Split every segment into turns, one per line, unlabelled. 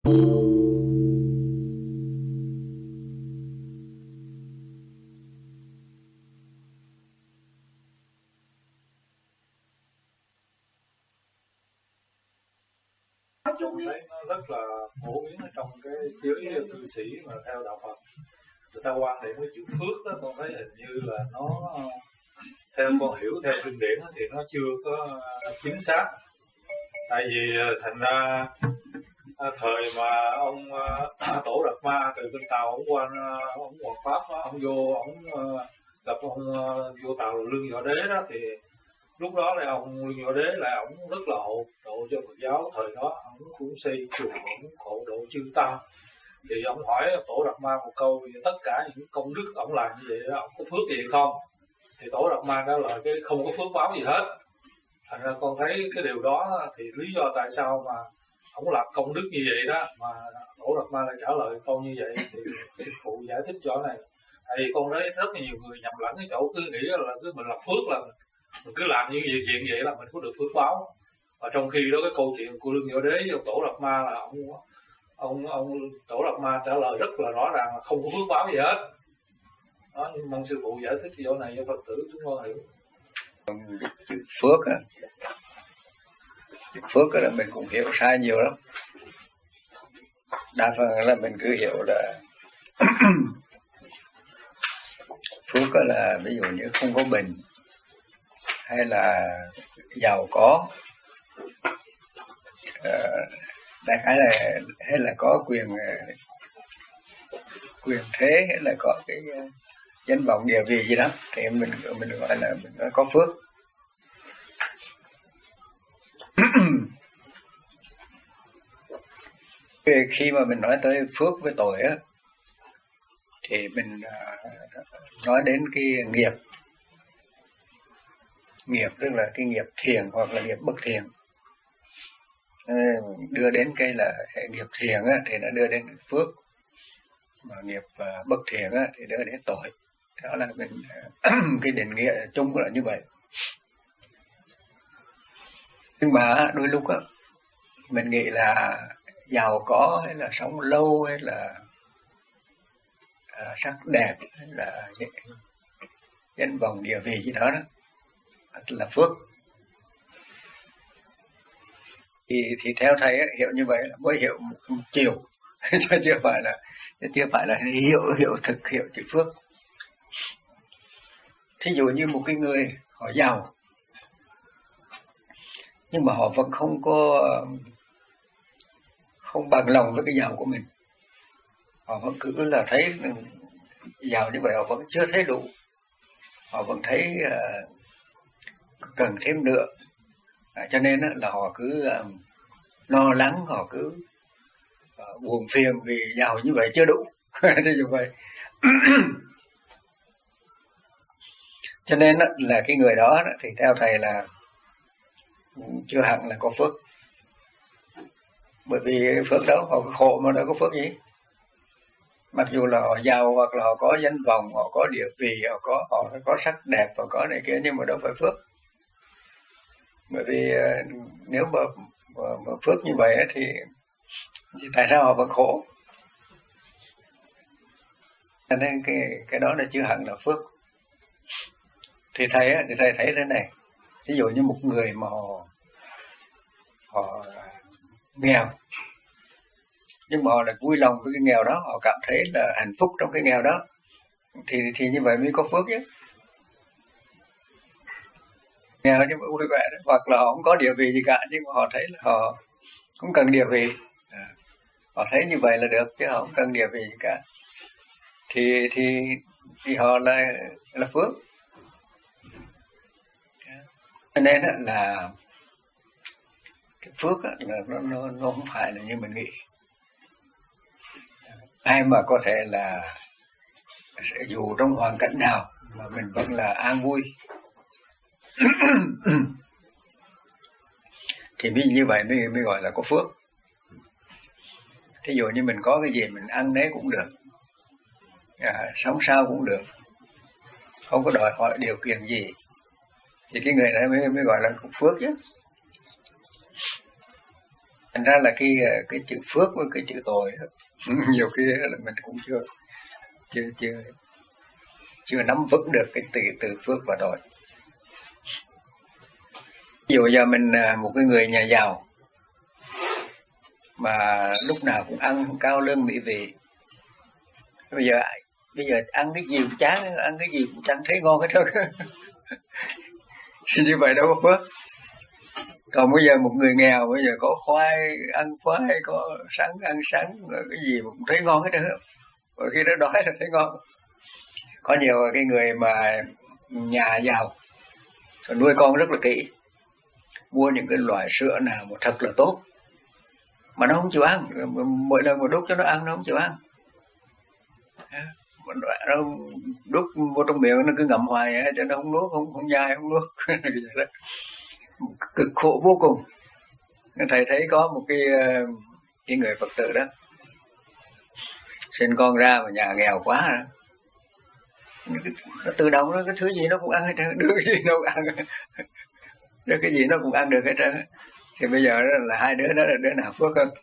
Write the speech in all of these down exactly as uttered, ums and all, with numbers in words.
Chung thấy nó rất là phổ biến ở trong cái giới cư sĩ mà theo đạo Phật, người ta quan điểm cái chữ phước đó, con thấy hình như là nó theo con hiểu theo kinh điển thì nó chưa có chính xác. Tại vì thành ra thời mà ông Tổ Đạt Ma từ bên Tàu ông qua ông Hoàng Pháp, ông vô ông gặp ông vô Tàu Lương Võ Đế đó, thì lúc đó là ông Lương Võ Đế là ông rất là hộ độ cho Phật giáo thời đó, ông cũng xây chùa, ông hộ độ chư tăng. Thì ông hỏi Tổ Đạt Ma một câu, tất cả những công đức ông làm như vậy đó, ông có phước gì không? Thì Tổ Đạt Ma đó là cái không có phước báo gì hết. Thành ra con thấy cái điều đó thì lý do tại sao mà ông làm công đức như vậy đó mà Tổ Đạt Ma lại trả lời câu như vậy, thì sư phụ giải thích chỗ này. Tại vì con thấy rất là nhiều người nhầm lẫn cái chỗ cứ nghĩ là cứ mình làm phước là mình cứ làm những việc chuyện vậy là mình có được phước báo. Và trong khi đó cái câu chuyện của Lương Võ Đế với Tổ Đạt Ma là ông ông ông Tổ Đạt Ma trả lời rất là rõ ràng là không có phước báo gì hết. Đó, nhưng mong sư phụ giải thích cái chỗ này cho Phật tử chúng con hiểu.
Chữ phước á, chữ phước là mình cũng hiểu sai nhiều lắm. Đa phần là mình cứ hiểu là phước là ví dụ như không có bệnh, hay là giàu có, uh, đại khái là hay là có quyền quyền thế, hay là có cái uh, danh vọng địa vị gì đó, thì mình mình gọi là mình nói có phước. Khi mà mình nói tới phước với tội á, thì mình uh, nói đến cái nghiệp. Nghiệp tức là cái nghiệp thiện hoặc là nghiệp bất thiện. Đưa đến cái là nghiệp thiện á, thì nó đưa đến phước, mà nghiệp uh, bất thiện á, thì đưa đến tội. Đó là mình cái định nghĩa chung là như vậy. Nhưng mà đôi lúc á, mình nghĩ là giàu có hay là sống lâu hay là uh, sắc đẹp hay là danh vọng địa vị gì đó đó là phước. Thì, thì theo thầy ấy, hiểu như vậy là mới hiểu một, một chiều, chứ chưa phải là chưa phải là hiểu hiểu thực hiểu chữ phước. Thí dụ như một cái người họ giàu, nhưng mà họ vẫn không có không bằng lòng với cái giàu của mình. Họ vẫn cứ là thấy giàu như vậy, họ vẫn chưa thấy đủ, họ vẫn thấy uh, cần thêm nữa, à, cho nên là họ cứ uh, lo lắng, họ cứ uh, buồn phiền vì giàu như vậy chưa đủ. Thế như vậy. Cho nên là cái người đó thì theo thầy là chưa hẳn là có phước. Bởi vì phước đó họ khổ mà đâu có phước gì. Mặc dù là họ giàu hoặc là họ có danh vọng, họ có địa vị, họ có họ có sắc đẹp, họ có này kia, nhưng mà đâu phải phước. Bởi vì nếu mà, mà, mà phước như vậy thì, thì tại sao họ vẫn khổ? Cho nên cái cái đó là chưa hẳn là phước. Thì thầy á, thì thầy thấy thế này. Ví dụ như một người mà họ họ nghèo, nhưng mà họ lại vui lòng với cái nghèo đó, họ cảm thấy là hạnh phúc trong cái nghèo đó, thì thì như vậy mới có phước chứ. Nghèo nhưng mà vui vẻ đó. Hoặc là họ không có địa vị gì cả, nhưng mà họ thấy là họ không cần địa vị, à, họ thấy như vậy là được, chứ họ không cần địa vị gì cả, thì thì thì họ là là phước. Cho nên là cái phước là nó, nó nó không phải là như mình nghĩ. Ai mà có thể là dù trong hoàn cảnh nào mà mình vẫn là an vui thì như vậy mới mới gọi là có phước. Thí dụ như mình có cái gì mình ăn nấy cũng được, à, sống sao cũng được, không có đòi hỏi điều kiện gì, thì cái người này mới mới gọi là có phước chứ. thành ra là cái cái chữ phước với cái chữ tội nhiều khi là mình cũng chưa chưa chưa chưa nắm vững được cái từ từ phước và tội. Ví dụ giờ mình một cái người nhà giàu mà lúc nào cũng ăn cao lương mỹ vị, bây giờ bây giờ ăn cái gì cũng chán, ăn cái gì cũng chẳng thấy ngon hết trơn thì như vậy đâu có phước. Còn bây giờ một người nghèo bây giờ có khoai ăn khoai, có sắn ăn sắn, cái gì mà cũng thấy ngon hết trơn, và khi nó đói là thấy ngon. Có nhiều cái người mà nhà giàu nuôi con rất là kỹ, mua những cái loại sữa nào mà thật là tốt mà nó không chịu ăn, mỗi lần mà đút cho nó ăn nó không chịu ăn, nó đút vô trong miệng nó cứ ngậm hoài cho nó không nuốt, không không nhai không nuốt cực khổ vô cùng. Thầy thấy có một cái cái người Phật tử đó sinh con ra mà nhà nghèo quá rồi, nó tự động nó cái thứ gì nó cũng ăn hết trơn, đưa cái gì nó cũng ăn, đưa cái gì nó cũng ăn được hết trơn. Thì bây giờ đó là hai đứa đó là đứa nào phước hơn?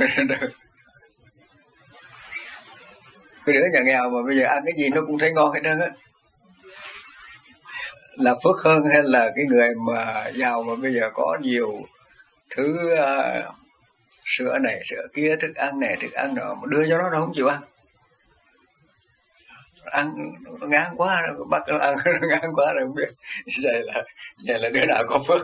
Cái đứa nhà nghèo mà bây giờ ăn cái gì nó cũng thấy ngon hết trơn á, là phước hơn hay là cái người mà giàu mà bây giờ có nhiều thứ uh, sữa này sữa kia, thức ăn này thức ăn nọ mà đưa cho nó nó không chịu ăn, ăn nó ngán quá, nó bắt nó ăn nó ngán quá rồi không biết. Vậy là vậy là đứa nào có phước.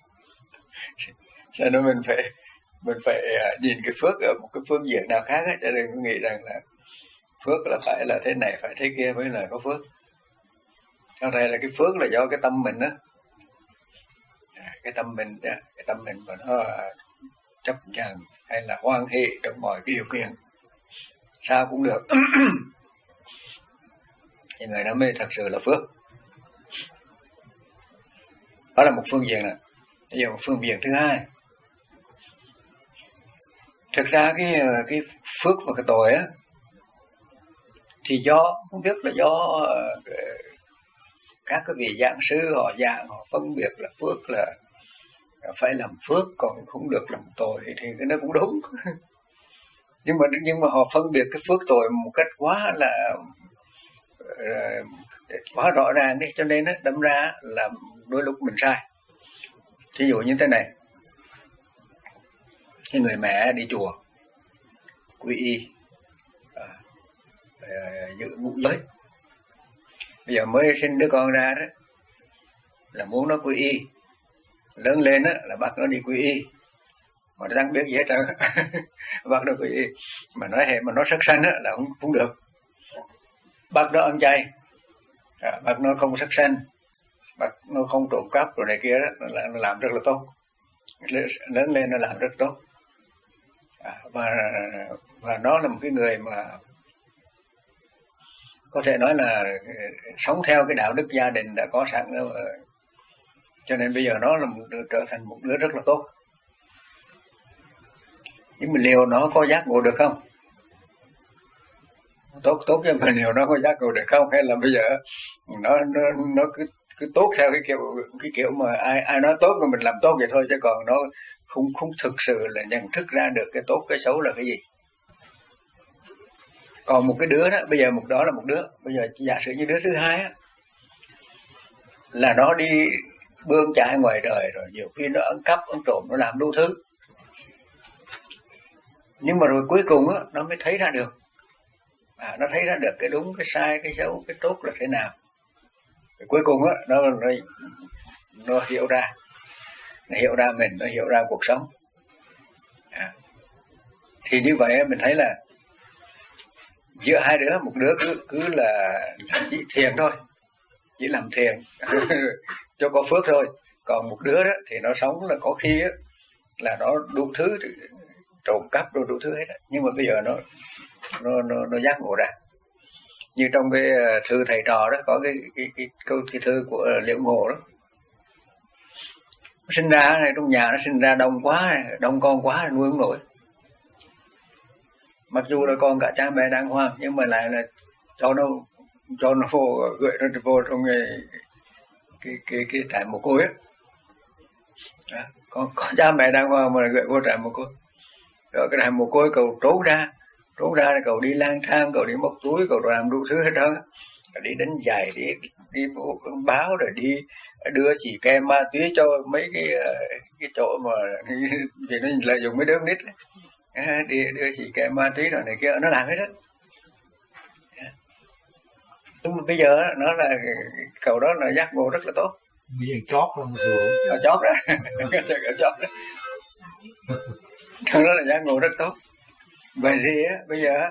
Cho nên mình phải mình phải nhìn cái phước ở một cái phương diện nào khác ấy, cho nên tôi nghĩ rằng là phước là phải là thế này phải thế kia mới là có phước. Theo thầy là cái phước là do cái tâm mình đó, cái tâm mình cái tâm mình mà nó chấp nhận hay là hoan hỷ trong mọi cái điều kiện sao cũng được thì người đó mới thật sự là phước. Đó là một phương diện này. Bây giờ một phương diện thứ hai, thực ra cái cái phước và cái tội á thì do không biết là do các cái vị giảng sư họ giảng họ phân biệt là phước là phải làm phước còn không được làm tội thì cái nó cũng đúng. nhưng mà nhưng mà họ phân biệt cái phước tội một cách quá là uh, quá rõ ràng đấy, cho nên đó, đâm ra là đôi lúc mình sai. Ví dụ như thế này, cái người mẹ đi chùa quy y uh, uh, giữ ngũ giới, bây giờ mới sinh đứa con ra đó là muốn nó quy y, lớn lên đó là bắt nó đi quy y mà nó chẳng biết gì hết trơn bắt nó quy y mà nói hệ mà nó sắc sanh là không không được, bắt nó ăn chay, à, bắt nó không sắc sanh, bắt nó không trộm cắp rồi này kia đó, nó, nó làm rất là tốt, lớn lên nó làm rất tốt, à, và và nó là một cái người mà có thể nói là sống theo cái đạo đức gia đình đã có sẵn đó, cho nên bây giờ nó là một, trở thành một đứa rất là tốt. Nhưng mà liệu nó có giác ngộ được không? Tốt tốt cho mình liệu nó có giác ngộ được không? Hay là bây giờ nó nó nó cứ cứ tốt theo cái kiểu cái kiểu mà ai ai nói tốt mà mình làm tốt vậy thôi, chứ còn nó không không thực sự là nhận thức ra được cái tốt cái xấu là cái gì. Còn một cái đứa đó, bây giờ một đó là một đứa, bây giờ giả sử như đứa thứ hai á, là nó đi bươn chải ngoài đời rồi, nhiều khi nó ăn cắp, ăn trộm, nó làm đủ thứ. Nhưng mà rồi cuối cùng á, nó mới thấy ra được, à, nó thấy ra được cái đúng, cái sai, cái xấu, cái tốt là thế nào. Rồi cuối cùng á, nó, nó nó hiểu ra, nó hiểu ra mình, nó hiểu ra cuộc sống. À. Thì như vậy mình thấy là giữa hai đứa, một đứa cứ cứ là chỉ thiền thôi, chỉ làm thiền cho có phước thôi, còn một đứa đó thì nó sống là có khi á, là nó đủ thứ trộm cắp đủ, đủ thứ hết, nhưng mà bây giờ nó nó nó, nó giác ngộ ra. Như trong cái thư thầy trò đó có cái cái cái câu cái thư của Liễu Ngộ đó, nó sinh ra này trong nhà nó sinh ra đông quá, đông con quá nuôi không nổi. Mặc dù là con cả cha mẹ đàng hoàng nhưng mà lại là cho nó cho nó vô gửi nó vô trong cái cái cái, cái trại mồ côi á, con có cha mẹ đàng hoàng mà gửi vô trại mồ côi. Rồi cái thằng mồ côi cậu trốn ra, trốn ra cậu đi lang thang, cậu đi móc túi, cậu làm đủ thứ hết trơn, đi đánh giày, đi đi báo, rồi đi đưa xì ke ma túy cho mấy cái cái chỗ mà thì nó lợi dụng mấy đứa nít, đi đưa xì ke ma túy rồi này kia, nó làm hết đó. Nhưng mà bây giờ nó là cậu đó là giác ngộ rất là tốt.
Bây giờ chót không sửa.
Nó chót đó, nó chót đó. Cậu đó là giác ngộ rất tốt. Vậy thì á, bây giờ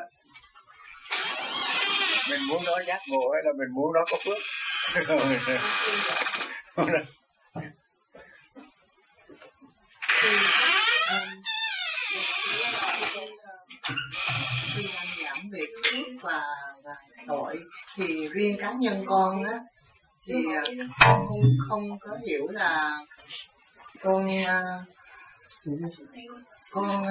mình muốn nó giác ngộ hay là mình muốn nó có phước?
Khi anh giảm về phước và, và tội thì riêng cá nhân con á thì con không, không có hiểu là con con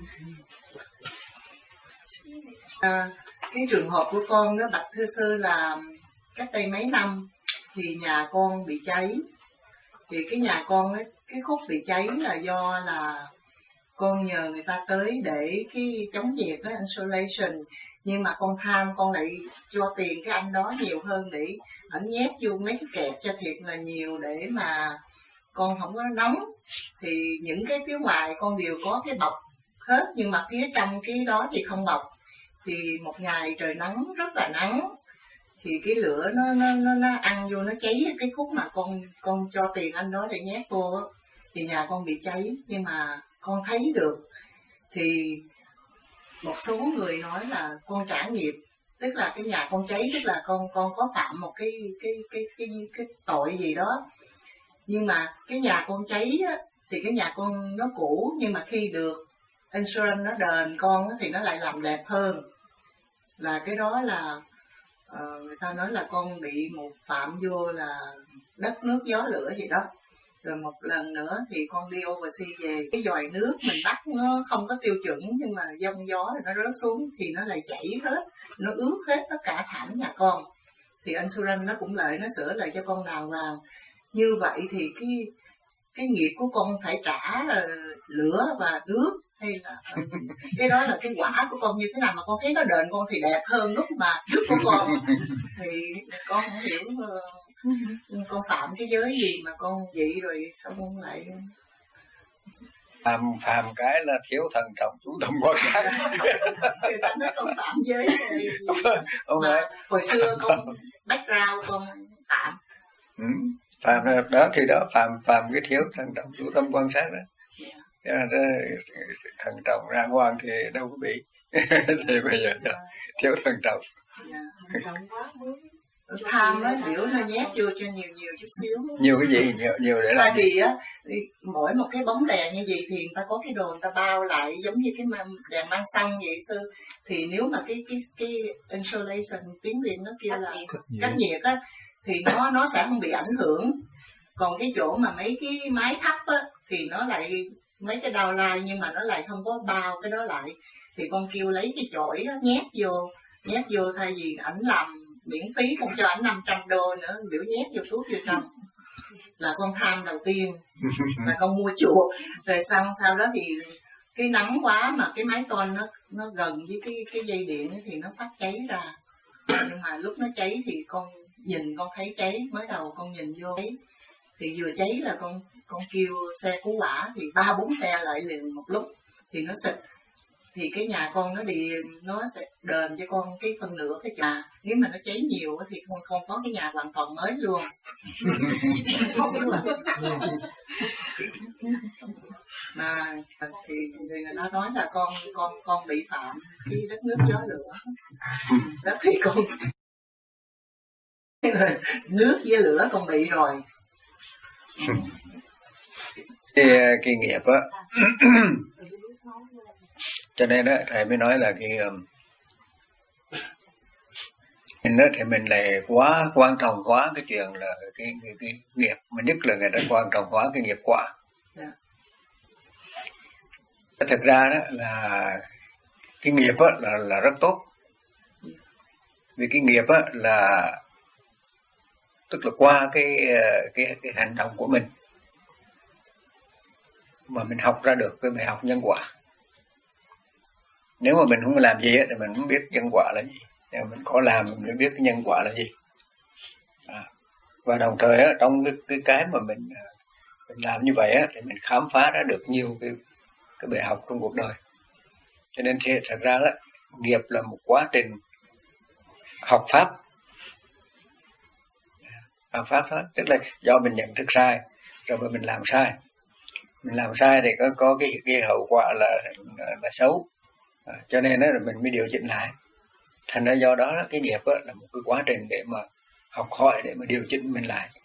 à, cái trường hợp của con đó, bạch thưa sư, là cách đây mấy năm thì nhà con bị cháy. Thì cái nhà con ấy, cái khúc bị cháy là do là con nhờ người ta tới để cái chống nhiệt đó, insulation, nhưng mà con tham, con lại cho tiền cái anh đó nhiều hơn để ảnh nhét vô mấy cái kẹp cho thiệt là nhiều để mà con không có nóng. Thì những cái phía ngoài con đều có cái bọc hết, nhưng mà phía trong cái đó thì không bọc. Thì một ngày trời nắng, rất là nắng, thì cái lửa nó nó nó, nó ăn vô, nó cháy cái khúc mà con con cho tiền anh đó để nhét vô, thì nhà con bị cháy. Nhưng mà con thấy được, thì một số người nói là con trả nghiệp, tức là cái nhà con cháy, tức là con con có phạm một cái cái cái cái cái, cái tội gì đó. Nhưng mà cái nhà con cháy á, thì cái nhà con nó cũ, nhưng mà khi được insurance nó đền con á, thì nó lại làm đẹp hơn. Là cái đó là uh, người ta nói là con bị một phạm vô là đất nước gió lửa gì đó. Rồi một lần nữa thì con đi overseas về, cái dòi nước mình bắt nó không có tiêu chuẩn, nhưng mà giông gió rồi nó rớt xuống thì nó lại chảy hết, nó ướt hết tất cả thảm nhà con. Thì insurance nó cũng lại, nó sửa lại cho con đàng hoàng. Như vậy thì cái cái nghiệp của con phải trả uh, lửa và nước, hay là uh, cái đó là cái quả của con như thế nào mà con thấy nó đền con thì đẹp hơn lúc mà trước của con. Thì con không hiểu uh, con phạm cái giới gì mà con vậy rồi sao con lại
phạm phạm cái là thiếu thần trọng chú tâm quan sát.
Người ta nói con phạm giới này,
ông
mà
nói
hồi xưa con background con phạm.
Ừ. Phạm đó thì đó, phạm phạm cái thiếu thần trọng chú tâm quan sát đó. Yeah. Thần trọng ra ngoan thì đâu có bị. Thì bây giờ yeah. thiếu thần trọng.
Yeah. Tham nó biểu nó nhét vô cho nhiều nhiều chút xíu.
Nhiều cái gì? Nhiều, nhiều để làm.
Tại vì á, mỗi một cái bóng đèn như vậy thì người ta có cái đồ người ta bao lại giống như cái đèn mang xăng vậy sư. Thì nếu mà cái cái cái insulation tiếng Việt nó kêu là cách nhiệt á, thì nó nó sẽ không bị ảnh hưởng. Còn cái chỗ mà mấy cái máy thấp á thì nó lại mấy cái downline, nhưng mà nó lại không có bao cái đó lại. Thì con kêu lấy cái chổi đó, nhét vô, nhét vô thay vì ảnh làm miễn phí không cho ảnh năm trăm đô nữa, biểu nhét vô thuốc vô trong. Là con tham đầu tiên mà con mua chuột. Rồi xong sau đó thì cái nắng quá mà cái máy con nó nó gần với cái cái dây điện ấy, thì nó phát cháy ra. Nhưng mà lúc nó cháy thì con nhìn con thấy cháy, mới đầu con nhìn vô ấy thì vừa cháy là con con kêu xe cứu hỏa, thì ba bốn xe lại liền một lúc thì nó xịt. Thì cái nhà con nó đi, nó sẽ đền cho con cái phần nửa cái nhà. Nếu mà nó cháy nhiều thì con con có cái nhà hoàn toàn mới luôn. Mà thì người ta nói là con con con bị phạm cái đất nước gió lửa. Đó thì con nước với lửa con bị rồi.
Cái cái nghiệp á. Cho nên đó thầy mới nói là cái um, mình đó thì mình lại quá quan trọng quá cái chuyện là cái cái, cái nghiệp, mà nhất là người ta quan trọng quá cái nghiệp quả. Yeah. Thực ra đó là cái nghiệp á là là rất tốt. Vì cái nghiệp á là tức là qua cái cái cái hành động của mình mà mình học ra được cái bài học nhân quả. Nếu mà mình không làm gì thì mình không biết nhân quả là gì. Nếu mình có làm mình mới biết cái nhân quả là gì. À, và đồng thời á, trong cái, cái cái mà mình mình làm như vậy á, thì mình khám phá ra được nhiều cái cái bài học trong cuộc đời. Cho nên thì thật ra đó, nghiệp là một quá trình học pháp. Học pháp đó, tức là do mình nhận thức sai, rồi mà mình làm sai. Mình làm sai thì có có cái cái hậu quả là là, là xấu. À, cho nên đó là mình mới điều chỉnh lại. Thành ra do đó cái nghiệp đó là một cái quá trình để mà học hỏi, để mà điều chỉnh mình lại.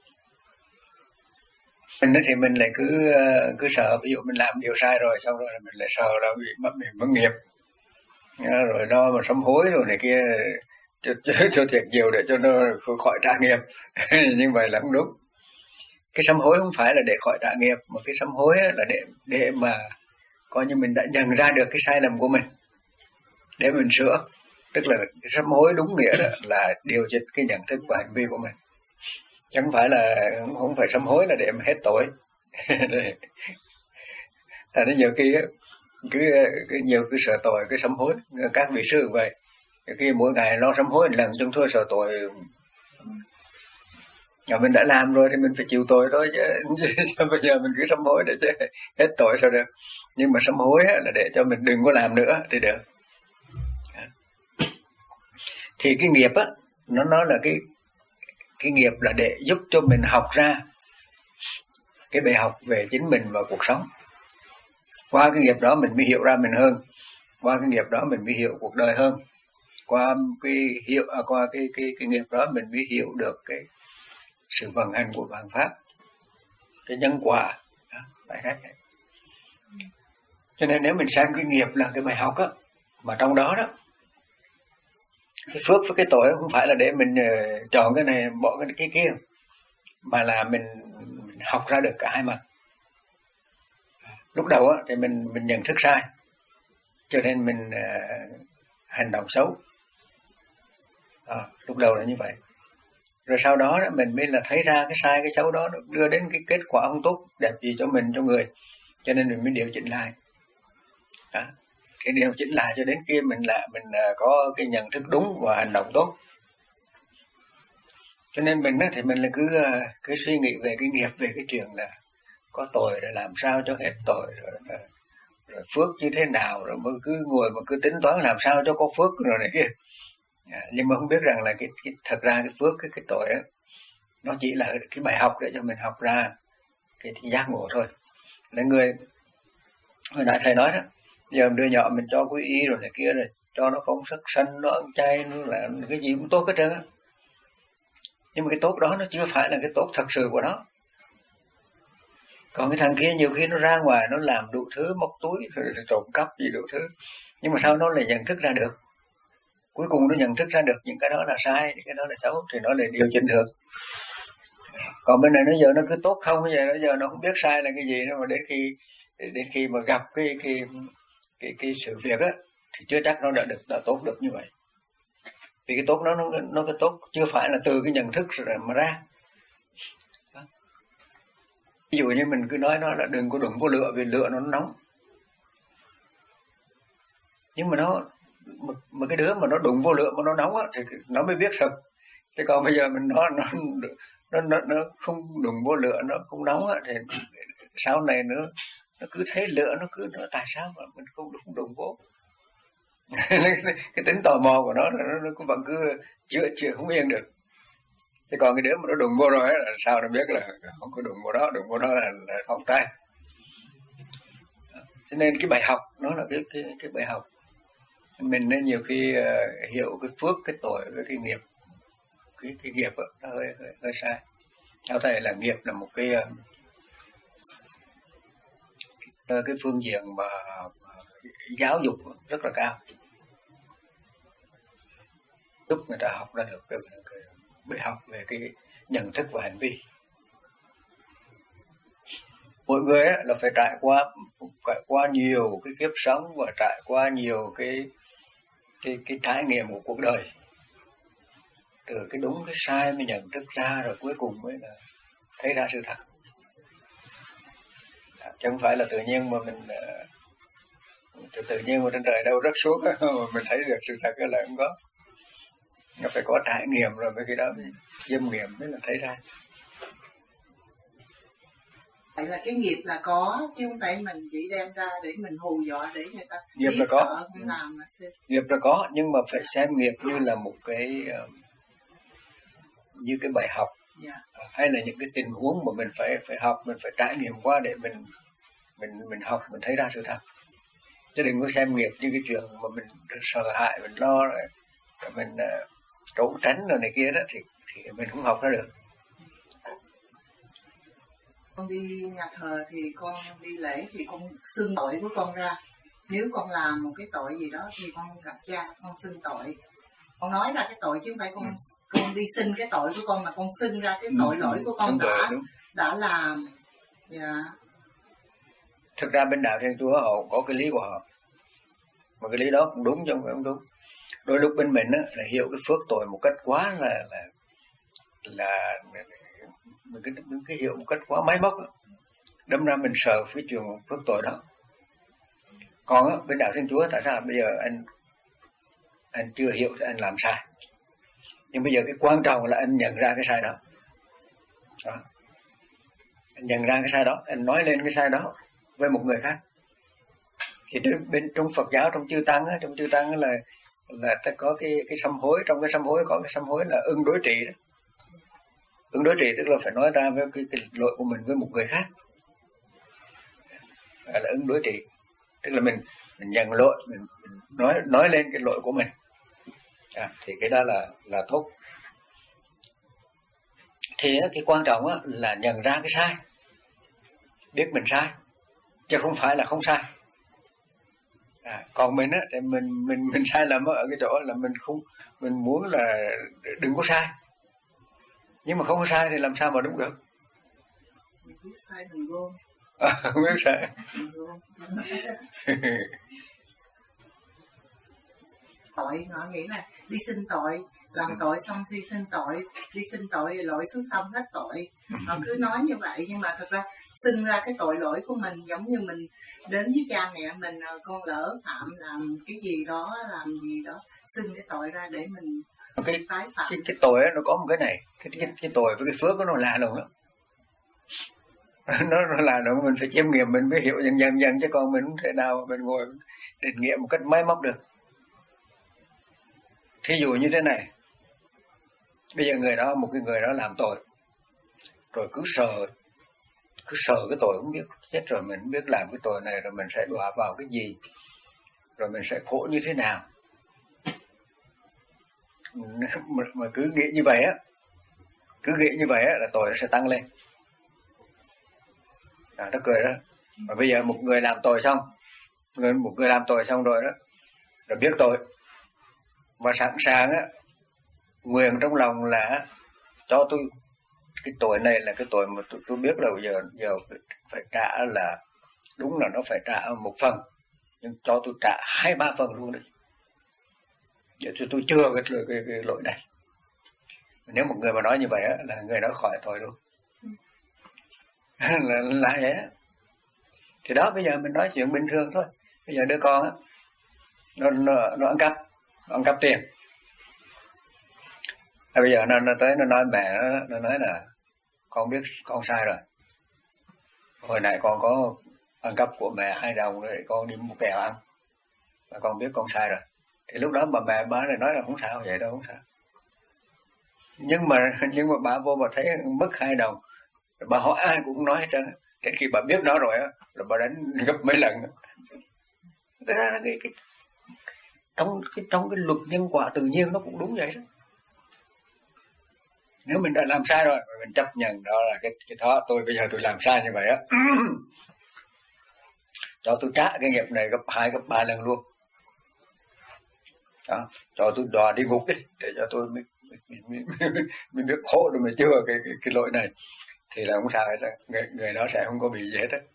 Mình thì mình lại cứ cứ sợ, ví dụ mình làm điều sai rồi, xong rồi mình lại sợ là bị mất mình mất nghiệp, rồi lo mà sám hối rồi này kia cho, cho, cho thiệt nhiều để cho nó khỏi trả nghiệp. Như vậy là không đúng. Cái sám hối không phải là để khỏi trả nghiệp, mà cái sám hối là để để mà coi như mình đã nhận ra được cái sai lầm của mình để mình sửa. Tức là cái sám hối đúng nghĩa là, là điều chỉnh cái nhận thức và hành vi của mình, chứ không phải là không phải sám hối là để mà hết tội. Tại nó nhiều khi cứ, cứ nhiều cứ sợ tội, cứ sám hối. Các vị sư vậy, khi mỗi ngày lo sám hối lần chung thôi sợ tội. Mà mình đã làm rồi thì mình phải chịu tội thôi chứ, chứ bây giờ mình cứ sám hối để chứ hết tội sao được. Nhưng mà sám hối là để cho mình đừng có làm nữa thì được. Thì cái nghiệp á, nó nói là cái cái nghiệp là để giúp cho mình học ra cái bài học về chính mình và cuộc sống. Qua cái nghiệp đó mình mới hiểu ra mình hơn. Qua cái nghiệp đó mình mới hiểu cuộc đời hơn. Qua cái hiểu à, qua cái cái cái nghiệp đó mình mới hiểu được cái sự vận hành của vạn pháp, cái nhân quả. Đại khái này. Cho nên nếu mình xem cái nghiệp là cái bài học á, mà trong đó đó cái phước với cái tội không phải là để mình uh, chọn cái này bỏ cái cái kia, mà là mình, mình học ra được cả hai mặt. Lúc đầu á thì mình mình nhận thức sai, cho nên mình uh, hành động xấu. À, lúc đầu là như vậy. Rồi sau đó, đó mình mới là thấy ra cái sai cái xấu đó nó đưa đến cái kết quả không tốt đẹp gì cho mình, cho người, cho nên mình mới điều chỉnh lại. Đó. Cái điều chỉnh lại cho đến kia mình là mình có cái nhận thức đúng và hành động tốt. Cho nên mình thì mình là cứ cứ suy nghĩ về cái nghiệp, về cái chuyện là có tội rồi làm sao cho hết tội, rồi, rồi, rồi phước như thế nào, rồi mới cứ ngồi mà cứ tính toán làm sao cho có phước rồi này kia. À, nhưng mà không biết rằng là cái, cái thật ra cái phước cái cái tội á, nó chỉ là cái bài học để cho mình học ra cái, cái giác ngộ thôi. Là người hồi nãy thầy nói đó, giờ đứa nhỏ mình cho quý y rồi này kia, rồi cho nó phóng sắc sanh, nó ăn chay, nó làm cái gì cũng tốt hết trơn á. Nhưng mà cái tốt đó nó chưa phải là cái tốt thật sự của nó. Còn cái thằng kia nhiều khi nó ra ngoài nó làm đủ thứ, móc túi rồi trộm cắp gì đủ thứ, nhưng mà sao nó lại nhận thức ra được? Cuối cùng nó nhận thức ra được những cái đó là sai, những cái đó là xấu, thì nó lại điều chỉnh được. Còn bên này nó giờ nó cứ tốt không, bây giờ nó giờ nó không biết sai là cái gì nữa, mà đến khi đến khi mà gặp cái cái cái cái sự việc á thì chưa chắc nó đã được đã tốt được như vậy. Vì cái tốt nó nó nó cái tốt chưa phải là từ cái nhận thức rồi mà ra. Đó. Ví dụ như mình cứ nói nó là đừng có đụng vô lửa vì lửa nó nóng. Nhưng mà nó một, một cái đứa mà nó đụng vô lửa mà nó nóng á thì nó mới biết sực. Chứ còn bây giờ mình nói nó nó nó nó không đụng vô lửa, nó không nóng á thì sau này nữa nó cứ thấy lửa, nó cứ nó tại sao mà mình không không đụng vô. Cái tính tò mò của nó nó, nó cũng vẫn cứ chưa chưa không yên được. Chứ còn cái đứa mà nó đụng vô rồi là sao nó biết là không có đụng vô đó, đụng vô đó là, là không tay. Cho nên cái bài học nó là cái cái cái bài học. Mình nên nhiều khi uh, hiểu cái phước, cái tội với cái nghiệp. Cái cái nghiệp đó, nó hơi hơi, hơi sai. Theo thầy là nghiệp là một cái uh, cái phương diện mà giáo dục rất là cao, giúp người ta học ra được cái, cái bài học về cái nhận thức và hành vi. Mỗi người ấy là phải trải qua trải qua nhiều cái kiếp sống và trải qua nhiều cái cái cái trải nghiệm của cuộc đời, từ cái đúng cái sai mới nhận thức ra, rồi cuối cùng mới là thấy ra sự thật. Chứ không phải là tự nhiên mà mình Tự, tự nhiên mà trên trời đâu rớt xuống mà mình thấy được sự thật là không có. Nó phải có trải nghiệm rồi mới khi đó mình chiêm nghiệm mới là thấy ra.
Vậy là cái nghiệp là có, chứ không phải mình chỉ đem ra để mình hù dọa để người ta
nghiệp
biết
là có.
sợ không làm mà sư.
Nghiệp là có, nhưng mà phải xem nghiệp như là một cái như cái bài học,
Yeah.
hay là những cái tình huống mà mình phải phải học, mình phải trải nghiệm qua để mình mình mình học, mình thấy ra sự thật. Chứ đừng có xem nghiệp như cái chuyện mà mình sợ hãi, mình lo rồi, rồi mình uh, trốn tránh rồi này kia đó thì thì mình cũng học ra được.
Con đi nhà thờ thì con đi lễ thì con xưng tội của con ra. Nếu con làm một cái tội gì đó thì con gặp cha, con xưng tội. Con nói ra cái tội chứ không phải con ừ. con đi xin cái tội của con, mà con xưng ra cái tội ừ. lỗi của con đúng đã rồi, đã làm. Dạ.
Thực ra bên đạo Thiên Chúa họ có cái lý của họ, mà cái lý đó cũng đúng chứ không phải không đúng. Đôi lúc bên mình á là hiểu cái phước tội một cách quá là là là mình cái, cái hiểu một cách quá máy móc đó. Đâm ra mình sợ cái chuyện phước tội đó. Còn á, bên đạo Thiên Chúa tại sao bây giờ anh anh chưa hiểu thì anh làm sai, nhưng bây giờ cái quan trọng là anh nhận ra cái sai đó, đó. Anh nhận ra cái sai đó, anh nói lên cái sai đó với một người khác. Thì bên trong Phật giáo, trong chư tăng á, trong chư tăng là là ta có cái cái sám hối, trong cái sám hối có cái sám hối là ưng đối trị đó. Ưng đối trị tức là phải nói ra với cái, cái lỗi của mình với một người khác, gọi là ưng đối trị, tức là mình mình nhận lỗi, mình, mình nói nói lên cái lỗi của mình. À, thì cái đó là là tốt. Thì cái quan trọng á, là nhận ra cái sai, biết mình sai, chứ không phải là không sai. À, còn mình á, thì mình mình mình sai lầm ở cái chỗ là mình không mình muốn là đừng có sai, nhưng mà không có sai thì làm sao mà đúng được?
Mình biết sai đừng gom.
À, không biết sai.
Tội họ nghĩ là đi xin tội, làm tội xong thì xin tội, đi xin tội lỗi xuống sông hết tội. Họ cứ nói như vậy, nhưng mà thật ra xưng ra cái tội lỗi của mình, giống như mình đến với cha mẹ mình, con lỡ phạm làm cái gì đó, làm gì đó, xưng cái tội ra để mình
cái
tái phạm.
cái, cái tội nó có một cái này, cái cái, cái tội với cái phước của nó lạ lùng lắm. nó nó là nó mình phải chiêm nghiệm mình mới hiểu dần dần dần, chứ còn mình không thể nào mình ngồi định nghĩa một cách máy móc được. Thí dụ như thế này, bây giờ người đó, một cái người đó làm tội, rồi cứ sợ, cứ sợ cái tội không biết, chết rồi mình không biết làm cái tội này rồi mình sẽ đọa vào cái gì, rồi mình sẽ khổ như thế nào. Mà, mà cứ nghĩ như vậy á, cứ nghĩ như vậy á là tội nó sẽ tăng lên. À, nó cười đó. Và bây giờ một người làm tội xong, người, một người làm tội xong rồi đó, rồi biết tội, và sẵn sàng á, nguyện trong lòng là cho tôi cái tội này là cái tội mà tôi, tôi biết là bây giờ giờ phải trả, là đúng là nó phải trả một phần, nhưng cho tôi trả hai ba phần luôn đấy, để tôi tôi chưa cái, cái, cái, cái lỗi này. Nếu một người mà nói như vậy á, là người đó khỏi tội luôn. là là vậy á. Thì đó, bây giờ mình nói chuyện bình thường thôi. Bây giờ đứa con á, nó nó nó ăn cắp, nó ăn cắp tiền. À, bây giờ nó nó tới nó nói mẹ nó, nó nói là con biết con sai rồi. Hồi nãy con có ăn cắp của mẹ hai đồng để con đi mua kẹo ăn, và con biết con sai rồi. Thì lúc đó mà mẹ bà này nói là không sao, vậy đâu không sao. Nhưng mà nhưng mà bà vô mà thấy mất hai đồng, bà hỏi ai cũng nói hết trơn. Đến khi bà biết nó rồi á, là bà đánh gấp mấy lần. Thế ra là cái, cái trong cái trong cái luật nhân quả tự nhiên nó cũng đúng vậy đó. Nếu mình đã làm sai rồi, mình chấp nhận đó là cái cái đó, tôi bây giờ tôi làm sai như vậy á, cho tôi trả cái nghiệp này gấp hai gấp ba lần luôn. Đó, cho tôi đòi đi ngục đi, để cho tôi mình mình mình, mình, mình được khổ rồi mới chữa cái, cái cái lỗi này, thì là không sao hết, người người đó sẽ không có bị gì hết á.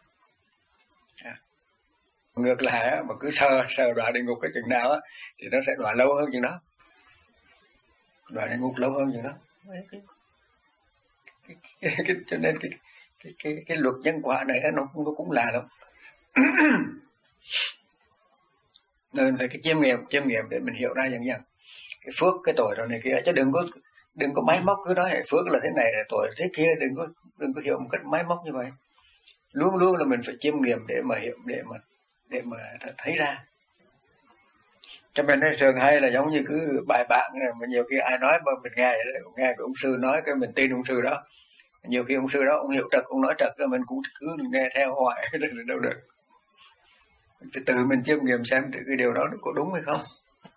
Ngược lại á, mà cứ sờ sờ đọa đi ngục cái chừng nào á, thì nó sẽ đọa lâu hơn chừng đó, đọa đi ngục lâu hơn chừng đó. Cái, cái, cái, cái, cho nên cái cái cái cái luật nhân quả này nó nó cũng là lắm. Nên phải cái chiêm nghiệm, chiêm nghiệm để mình hiểu ra dần dần cái phước, cái tội rồi này kia, chứ đừng có đừng có máy móc cứ nói phước là thế này là tội là thế kia, đừng có đừng có hiểu một cách máy móc như vậy. Luôn luôn là mình phải chiêm nghiệm để mà hiểu, để mà để mà thấy ra. Cho nên nó thường hay là giống như cứ bài bạn mà nhiều khi ai nói mà mình nghe nghe cái ông sư nói cái mình tin ông sư đó. Nhiều khi ông sư đó ông hiểu trật, ông nói trật, mình cũng cứ nghe theo hoài đâu được. Phải tự mình chiêm nghiệm xem cái điều đó có đúng hay không.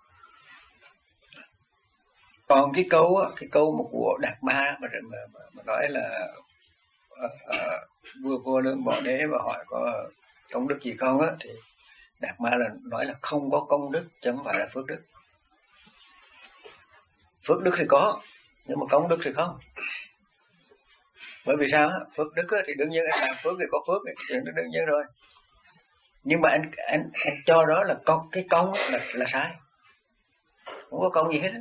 Còn cái câu á, cái câu một của Đạt Ma mà, mà, mà, mà nói là uh, uh, vua vô lương bỏ đế và hỏi có công đức gì không á, thì Đạt Ma là nói là không có công đức chứ không phải là phước đức. Phước đức thì có, nhưng mà công đức thì không. Bởi vì sao á? Phước đức á, thì đương nhiên anh làm phước thì có phước, cái chuyện đó đương nhiên rồi. Nhưng mà anh anh anh cho đó là công, cái công là là sai, không có công gì hết á.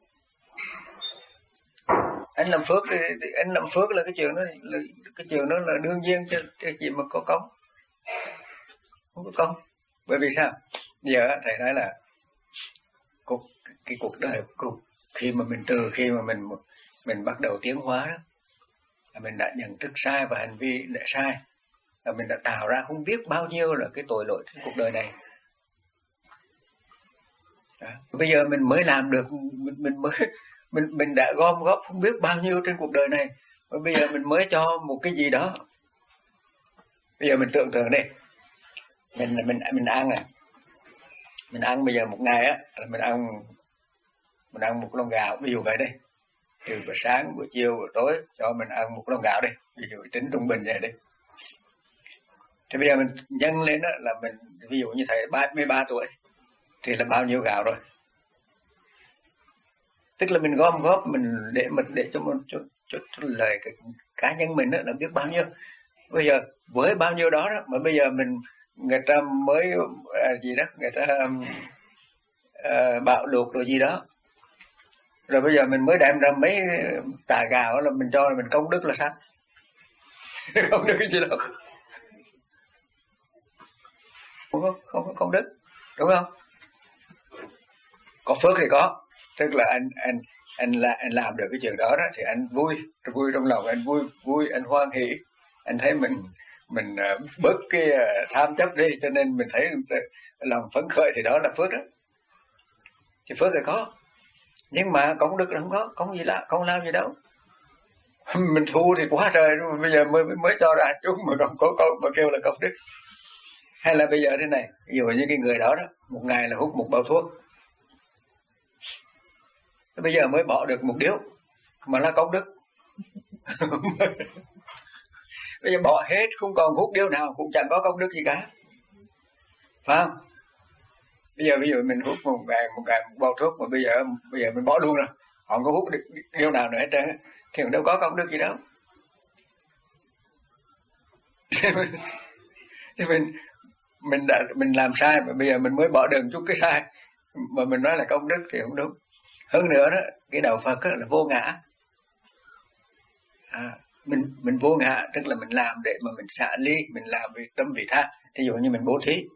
Anh làm phước thì, thì anh làm phước là cái chuyện đó là cái chuyện đó là đương nhiên chứ cái gì mà có công, không có công. Bởi vì sao? Giờ thầy nói là cuộc cái cuộc đời cuộc khi mà mình từ khi mà mình mình bắt đầu tiến hóa đó, là mình đã nhận thức sai và hành vi đã sai, và mình đã tạo ra không biết bao nhiêu là cái tội lỗi trên cuộc đời này. Đó. Bây giờ mình mới làm được, mình, mình mới mình mình đã gom góp không biết bao nhiêu trên cuộc đời này, và bây giờ mình mới cho một cái gì đó. Bây giờ mình tưởng tượng đi, mình mình mình ăn này, mình ăn bây giờ một ngày á là mình ăn mình ăn một lon gạo, ví dụ vậy đi, từ buổi sáng, buổi chiều, buổi tối cho mình ăn một lon gạo đi, ví dụ tính trung bình vậy đi. Thì bây giờ mình nhân lên đó là mình, ví dụ như thầy ba mươi ba tuổi thì là bao nhiêu gạo rồi. Tức là mình gom góp mình để mình để cho mình cho, cho, cho lời cái cá nhân mình đó là biết bao nhiêu. Bây giờ với bao nhiêu đó đó mà bây giờ mình người ta mới à, gì đó người ta à, bạo lụt rồi gì đó, rồi bây giờ mình mới đem ra mấy tà gạo là mình cho là mình công đức là sao? Công đức cái gì đâu, không có không có công đức, đúng không? Có phước thì có, tức là anh anh anh là anh làm được cái chuyện đó đó thì anh vui, vui trong lòng anh vui vui anh hoan hỷ, anh thấy mình mình bớt cái tham chấp đi, cho nên mình thấy lòng phấn khởi, thì đó là phước đó. Thì phước thì có, nhưng mà công đức là không có, công gì là công lao gì đâu. Mình thu thì quá trời rồi, bây giờ mới mới cho ra chút mà không có công mà kêu là công đức. Hay là bây giờ thế này, ví dụ như cái người đó đó một ngày là hút một bao thuốc, bây giờ mới bỏ được một điếu mà là công đức. Bây giờ bỏ hết không còn hút điếu nào cũng chẳng có công đức gì cả, phải không? Bây giờ ví dụ mình hút một ngày một ngày một bao thuốc mà bây giờ bây giờ mình bỏ luôn rồi, không có hút được điếu nào nữa hết trơn thì đâu có công đức gì đâu. Thì mình mình đã mình làm sai mà bây giờ mình mới bỏ đường chút cái sai mà mình nói là công đức thì không đúng. Hơn nữa đó, cái đạo Phật đó là vô ngã. À, mình mình vô ngã tức là mình làm để mà mình xả ly, mình làm vì tâm vị tha. Ví dụ như mình bố thí,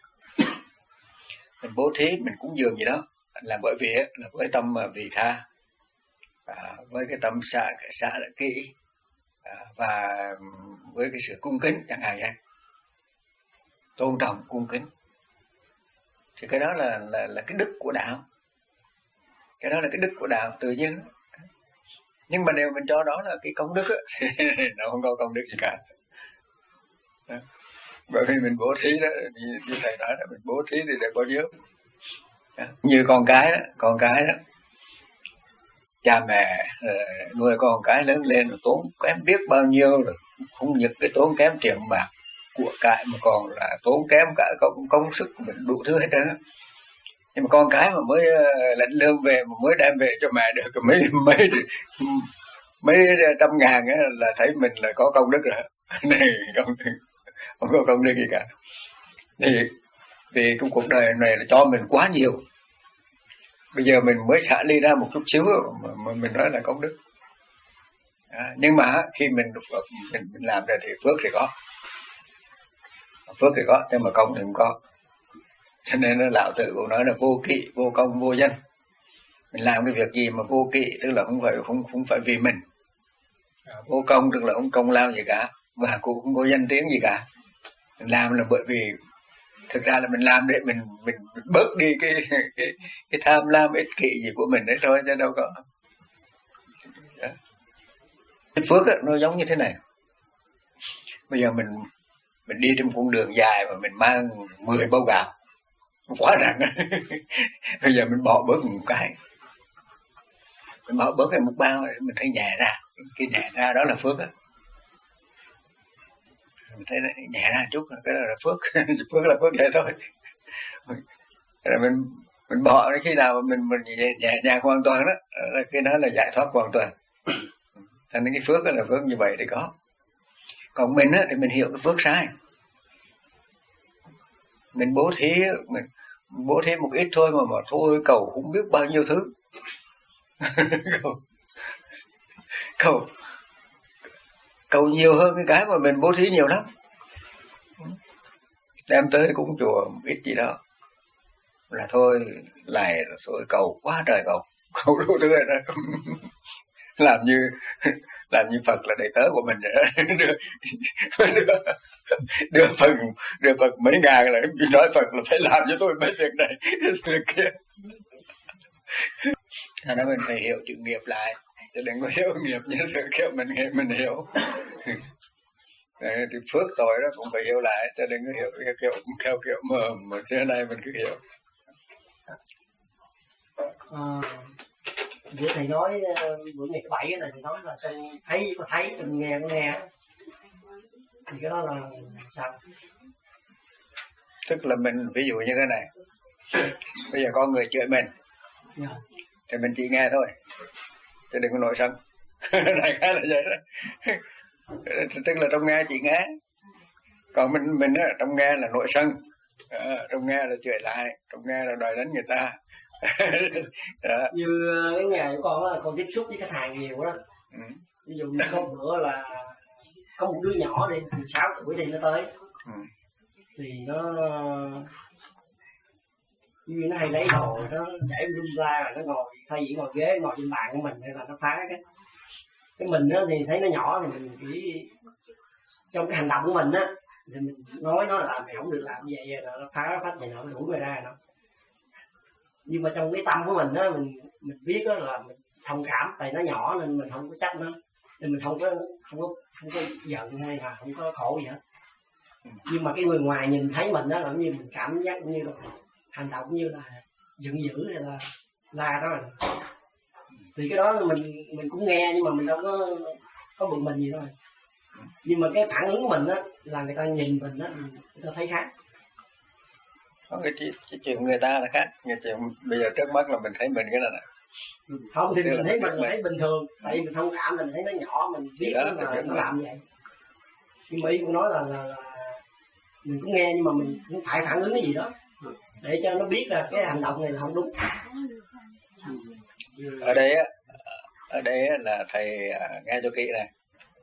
mình bố thí, mình cúng dường gì đó là bởi vì là với tâm vị tha, à, với cái tâm xả xả là kỹ, à, và với cái sự cung kính chẳng hạn vậy, tôn trọng cung kính, thì cái đó là là là cái đức của đạo. Cái đó là cái đức của đạo tự nhiên. Nhưng mà nếu mình cho đó là cái công đức á, thì nó không có công đức gì cả. Đó. Bởi vì mình bố thí đó, như, như thầy nói là mình bố thí thì được bao nhiêu. Đó. Như con cái đó, con cái đó, cha mẹ uh, nuôi con cái lớn lên rồi tốn kém biết bao nhiêu, rồi không những cái tốn kém tiền bạc của cải mà còn là tốn kém cả công, công sức của mình đủ thứ hết trơn. Nhưng mà con cái mà mới uh, lãnh lương về mà mới đem về cho mẹ được mấy mấy mấy trăm ngàn ấy, là thấy mình là có công đức rồi. Này không, không có công đức gì cả. Thì vì trong cuộc đời này là cho mình quá nhiều. Bây giờ mình mới xả ly ra một chút xíu mà, mà mình nói là công đức. À, nhưng mà khi mình, mình mình làm ra thì phước thì có, phước thì có, nhưng mà công thì không có. Cho nên là lão tử cũng nói là vô kỵ, vô công, vô danh. Mình làm cái việc gì mà vô kỵ tức là không phải không không phải vì mình. Vô công tức là không công lao gì cả, và cũng không có danh tiếng gì cả. Mình làm là bởi vì thực ra là mình làm để mình mình, mình bớt đi cái cái cái tham lam ích kỷ gì của mình đấy thôi, chứ đâu có. Đó. Cái phước ấy, nó giống như thế này. Bây giờ mình mình đi trên con đường dài mà mình mang mười bao gạo, quá nặng. Bây giờ mình bỏ bớt một cái, mình bỏ bớt cái một bao, mình thấy nhẹ ra. Cái nhẹ ra đó là phước á. Mình thấy nhẹ ra chút, cái đó là phước. Phước là phước vậy thôi. Rồi mình mình bỏ đến khi nào mình mình nhẹ nhàng hoàn toàn đó, là cái đó là giải thoát hoàn toàn. Thành nên cái phước là phước như vậy thì có. Còn mình á thì mình hiểu cái phước sai. Mình bố thí, mình bố thí một ít thôi mà mà thôi cầu không biết bao nhiêu thứ. cầu, cầu cầu nhiều hơn cái cái mà mình bố thí nhiều lắm. Đem tới cúng chùa một ít gì đó là thôi lại rồi cầu quá trời cầu, cầu đủ thứ rồi đó. Làm như làm như Phật là đệ tớ của mình vậy. đưa, đưa, đưa Phật đưa Phật mấy ngàn là nói Phật là phải làm cho tôi mấy việc này việc kia. Thành ra mình phải hiểu chữ nghiệp lại, chứ đừng có hiểu nghiệp như sự kiểu mình mình hiểu. Đấy, thì phước tội đó cũng phải hiểu lại, chứ đừng có hiểu theo kiểu theo kiểu mờ mà thế này mình cứ hiểu.
À, vậy thầy nói buổi ngày thứ bảy này thầy nói là trong thấy có thấy, trong nghe có nghe, thì cái đó là sao?
Tức là mình ví dụ như thế này, bây giờ có người chửi mình, yeah. thì mình chỉ nghe thôi, chứ đừng có nổi sân. Đại khái là vậy đó. Tức là trong nghe chỉ nghe, còn mình mình á trong nghe là nổi sân, à, trong nghe là chửi lại, trong nghe là đòi đánh người ta.
Như cái ngày của con là con tiếp xúc với khách hàng nhiều đó. Ừ. Ví dụ như có một bữa là có một đứa nhỏ đi mười sáu tuổi đi nó tới, ừ. thì nó như nó hay lấy đồ nó để lung ra rồi nó ngồi thay vì ngồi ghế ngồi trên bàn của mình hay là nó phá cái cái mình á thì thấy nó nhỏ thì mình chỉ trong cái hành động của mình á thì mình nói nó là mày không được làm như vậy rồi nó phá phách này nó đuổi người ra nó. Nhưng mà trong cái tâm của mình á mình mình biết đó là mình thông cảm, tại nó nhỏ nên mình không có trách nó, nên mình không có không có không có giận hay là không có khổ gì hết. Nhưng mà cái người ngoài nhìn thấy mình đó là như mình cảm giác như là hành động như là giận dữ hay là la đó rồi. Thì cái đó mình mình cũng nghe nhưng mà mình đâu có có bực mình gì đâu. Nhưng mà cái phản ứng của mình á là người ta nhìn mình á người ta thấy khác.
Có cái, cái, cái chuyện người ta là khác, người chuyện bây giờ trước mắt là mình thấy mình cái này nè.
Không thì mình thấy mình là thấy bình thường, tại vì mình thông cảm mình thấy nó nhỏ mình biết đó, nó, là nó làm vậy. Nhưng mà ý cũng nói là, là, là mình cũng nghe nhưng mà mình cũng phải phản ứng cái gì đó để cho nó biết là cái hành động này là không đúng.
Ở đây á, ở đây á là thầy nghe cho kỹ này.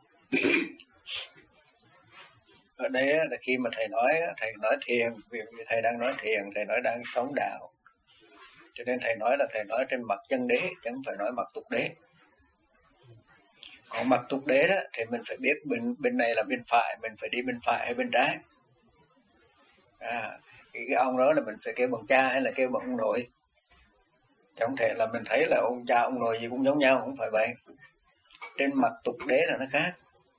Ở đây là khi mà thầy nói, thầy nói thiền, vì thầy đang nói thiền, thầy nói đang sống đạo. Cho nên thầy nói là thầy nói trên mặt chân đế, chứ không phải nói mặt tục đế. Còn mặt tục đế đó, thì mình phải biết bên, bên này là bên phải, mình phải đi bên phải hay bên trái. À, cái, cái ông đó là mình phải kêu bằng cha hay là kêu bằng ông nội. Chứ không thể là mình thấy là ông cha, ông nội gì cũng giống nhau, không phải vậy. Trên mặt tục đế là nó khác.